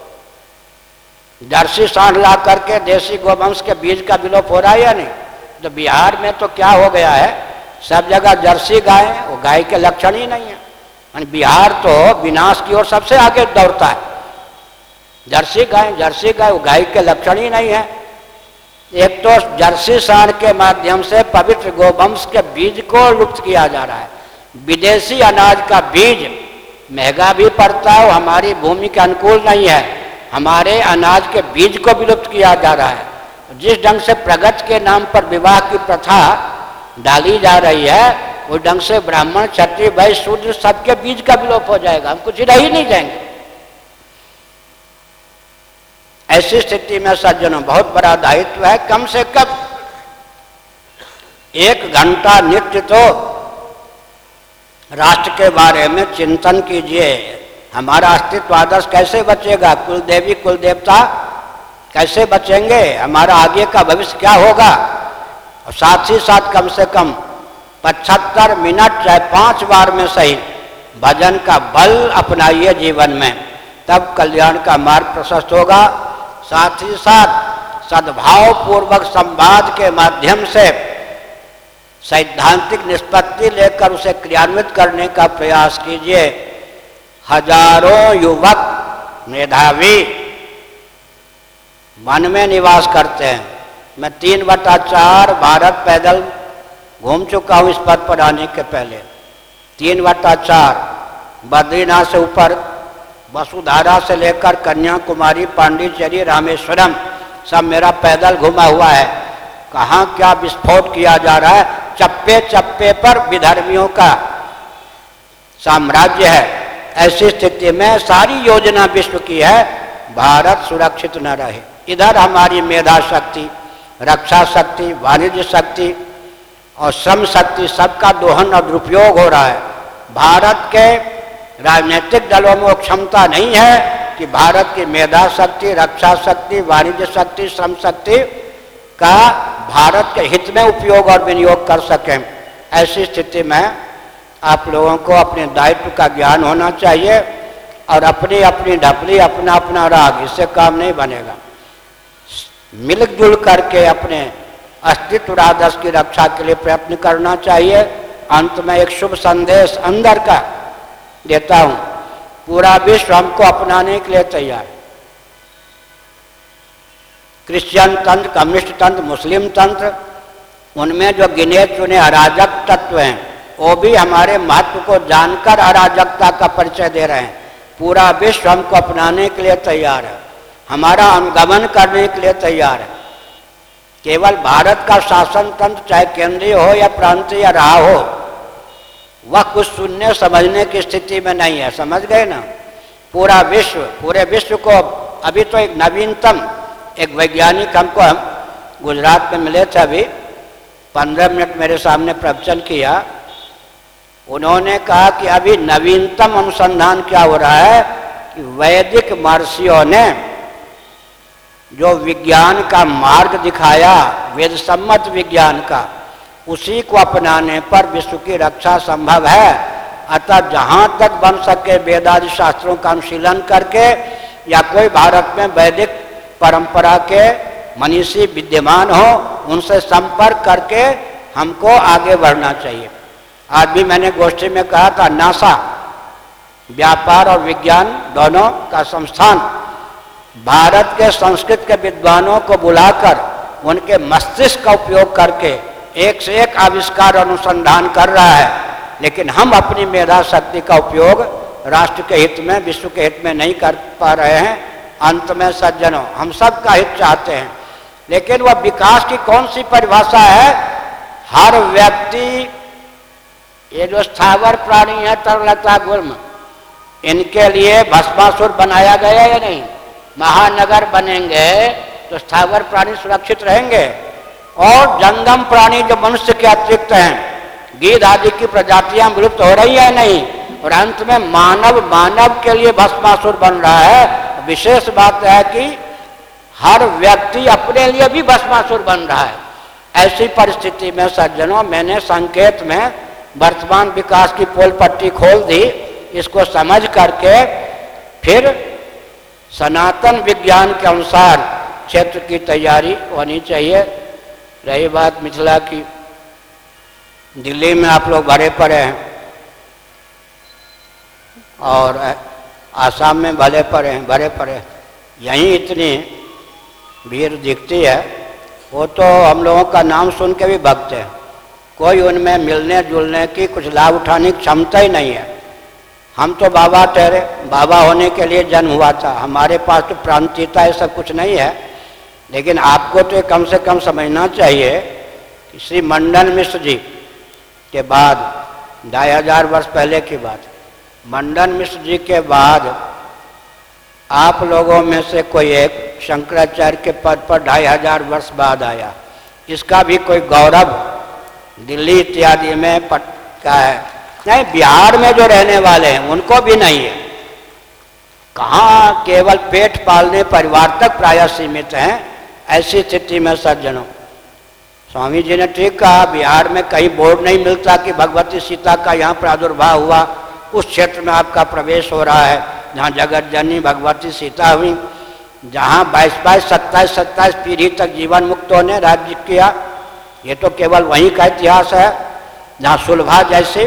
जर्सी सांड ला करके देसी गोवंश के बीज का विलोप हो रहा है या नहीं? तो बिहार में तो क्या हो गया है, सब जगह जर्सी गाय, वो गाय के लक्षण ही नहीं है। बिहार तो विनाश की ओर सबसे आगे दौड़ता है। जर्सी गाय वो गाय के लक्षण ही नहीं है। एक तो जर्सी सांड के माध्यम से पवित्र गोवंश के बीज को लुप्त किया जा रहा है। विदेशी अनाज का बीज महंगा भी पड़ता है, हमारी भूमि के अनुकूल नहीं है। हमारे अनाज के बीज को विलुप्त किया जा रहा है। जिस ढंग से प्रगति के नाम पर विवाह की प्रथा डाली जा रही है, उस ढंग से ब्राह्मण, क्षत्रिय, वैश्य, शूद्र सबके बीज का विलोप हो जाएगा। हम कुछ रह ही नहीं जाएंगे। ऐसी स्थिति में सज्जनों बहुत बड़ा दायित्व है। कम से कम 1 घंटा नित्य तो राष्ट्र के बारे में चिंतन कीजिए। हमारा अस्तित्व आदर्श कैसे बचेगा? कुल देवी कुल देवता कैसे बचेंगे? हमारा आगे का भविष्य क्या होगा? और साथ ही साथ कम से कम 75 मिनट चाहे 5 बार में सही भजन का बल अपनाइए जीवन में, तब कल्याण का मार्ग प्रशस्त होगा। साथ ही साथ सद्भाव पूर्वक संवाद के माध्यम से सैद्धांतिक निष्पत्ति लेकर उसे क्रियान्वित करने का प्रयास कीजिए। हजारों युवक मेधावी वन में निवास करते हैं। मैं 3/4 भारत पैदल घूम चुका हूँ इस पद पर आने के पहले। 3/4 बद्रीनाथ से ऊपर, वसुधारा से लेकर कन्याकुमारी, पांडिचेरी, रामेश्वरम सब मेरा पैदल घुमा हुआ है। कहाँ क्या विस्फोट किया जा रहा है। चप्पे चप्पे पर विधर्मियों का साम्राज्य है। ऐसी स्थिति में सारी योजना विश्व की है, भारत सुरक्षित न रहे। इधर हमारी मेधा शक्ति, रक्षा शक्ति, वाणिज्य शक्ति और श्रम शक्ति सबका दोहन और दुरुपयोग हो रहा है। भारत के राजनीतिक दलों में वो क्षमता नहीं है कि भारत की मेधा शक्ति, रक्षा शक्ति, वाणिज्य शक्ति, श्रम शक्ति का भारत के हित में उपयोग और विनियोग कर सकें। ऐसी स्थिति में आप लोगों को अपने दायित्व का ज्ञान होना चाहिए और अपनी अपनी ढपली, अपना अपना राग, इससे काम नहीं बनेगा। मिलजुल करके अपने अस्तित्व आदर्श की रक्षा के लिए प्रयत्न करना चाहिए। अंत में एक शुभ संदेश अंदर का देता हूं। पूरा विश्व हमको अपनाने के लिए तैयार है। क्रिश्चियन तंत्र, कम्युनिस्ट तंत्र, मुस्लिम तंत्र, उनमें जो गिने चुने अराजक तत्व हैं वो भी हमारे महत्व को जानकर अराजकता का परिचय दे रहे हैं। पूरा विश्व हमको अपनाने के लिए तैयार है, हमारा अनुगमन करने के लिए तैयार है। केवल भारत का शासन तंत्र चाहे केंद्रीय हो या प्रांतीय रहा हो, वह कुछ सुनने समझने की स्थिति में नहीं है। समझ गए ना? पूरा विश्व, पूरे विश्व को अभी तो एक नवीनतम एक वैज्ञानिक हमको हम गुजरात में मिले थे, अभी 15 मिनट मेरे सामने प्रवचन किया। उन्होंने कहा कि अभी नवीनतम अनुसंधान क्या हो रहा है कि वैदिक महर्षियों ने जो विज्ञान का मार्ग दिखाया, वेद सम्मत विज्ञान का, उसी को अपनाने पर विश्व की रक्षा संभव है। अतः जहाँ तक बन सके वेदादि शास्त्रों का अनुशीलन करके या कोई भारत में वैदिक परंपरा के मनीषी विद्यमान हो, उनसे संपर्क करके हमको आगे बढ़ना चाहिए। आज भी मैंने गोष्ठी में कहा था, नासा व्यापार और विज्ञान दोनों का संस्थान भारत के संस्कृत के विद्वानों को बुलाकर उनके मस्तिष्क का उपयोग करके एक से एक आविष्कार अनुसंधान कर रहा है, लेकिन हम अपनी मेधा शक्ति का उपयोग राष्ट्र के हित में, विश्व के हित में नहीं कर पा रहे हैं। अंत में सज्जनों, हम सब का हित चाहते हैं, लेकिन वह विकास की कौन सी परिभाषा है? हर व्यक्ति, ये जो स्थावर प्राणी है तरलता गुल्म, इनके लिए भस्मासुर बनाया गया या नहीं? महानगर बनेंगे तो स्थावर प्राणी सुरक्षित रहेंगे, और जंगम प्राणी जो मनुष्य के अतिरिक्त हैं, गीध आदि की प्रजातियां विलुप्त हो रही है नहीं, और अंत में मानव के लिए भस्मासुर बन रहा है। विशेष बात है कि हर व्यक्ति अपने लिए भी भस्मासुर बन रहा है। ऐसी परिस्थिति में सज्जनों, मैंने संकेत में वर्तमान विकास की पोल पट्टी खोल दी। इसको समझ करके फिर सनातन विज्ञान के अनुसार क्षेत्र की तैयारी होनी चाहिए। रही बात मिथिला की, दिल्ली में आप लोग भरे पड़े हैं और आसाम में भरे पड़े हैं, यहीं इतनी भीड़ दिखती है, वो तो हम लोगों का नाम सुन के भी भगते हैं। कोई उनमें मिलने जुलने की, कुछ लाभ उठाने की क्षमता ही नहीं है। हम तो बाबा ठहरे, बाबा होने के लिए जन्म हुआ था, हमारे पास तो प्रांतीयता ये सब कुछ नहीं है। लेकिन आपको तो कम से कम समझना चाहिए कि श्री मंडन मिश्र जी के बाद, 2500 वर्ष पहले की बात, मंडन मिश्र जी के बाद आप लोगों में से कोई एक शंकराचार्य के पद पर 2500 वर्ष बाद आया। इसका भी कोई गौरव दिल्ली इत्यादि में का है नहीं, बिहार में जो रहने वाले हैं उनको भी नहीं है। कहाँ केवल पेट पालने परिवार तक प्रायः सीमित हैं। ऐसी स्थिति में सज्जनों, स्वामी जी ने ठीक कहा, बिहार में कहीं बोर्ड नहीं मिलता कि भगवती सीता का यहाँ प्रादुर्भाव हुआ। उस क्षेत्र में आपका प्रवेश हो रहा है जहाँ जगत जननी भगवती सीता हुई, जहाँ 22-22, 27-27 पीढ़ी तक जीवन मुक्तों ने राज्य किया। ये तो केवल वहीं का इतिहास है। जहाँ सुलभा जैसे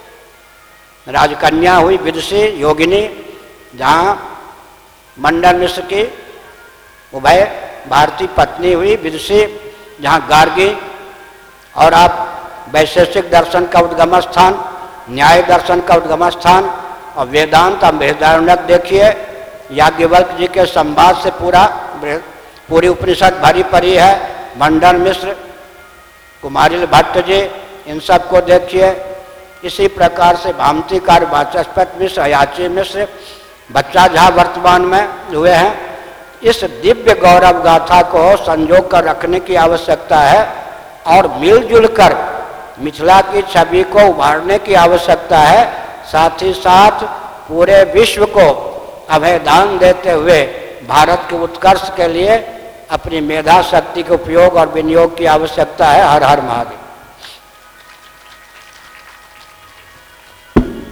राजकन्या हुई, विदुषी योगिनी, जहाँ मंडन मिश्र की उभय भारतीय पत्नी हुई विदुषी, जहाँ गार्गी, और आप वैशेषिक दर्शन का उद्गम स्थान, न्याय दर्शन का उद्गम स्थान और वेदांत अमृतारण्यक देखिए। याज्ञवल्क्य जी के संवाद से पूरी उपनिषद भरी पड़ी है। मंडन मिश्र, कुमारिल भट्ट जी, इन सब को देखिए। इसी प्रकार से भामतीकार, वाचस्पति मिश्र, अयाची मिश्र, बच्चा झा वर्तमान में हुए हैं। इस दिव्य गौरव गाथा को संजो कर रखने की आवश्यकता है और मिलजुल कर मिथिला की छवि को उभारने की आवश्यकता है। साथ ही साथ पूरे विश्व को अभयदान देते हुए भारत के उत्कर्ष के लिए अपनी मेधा शक्ति के उपयोग और विनियोग की आवश्यकता है। हर हर महादेव।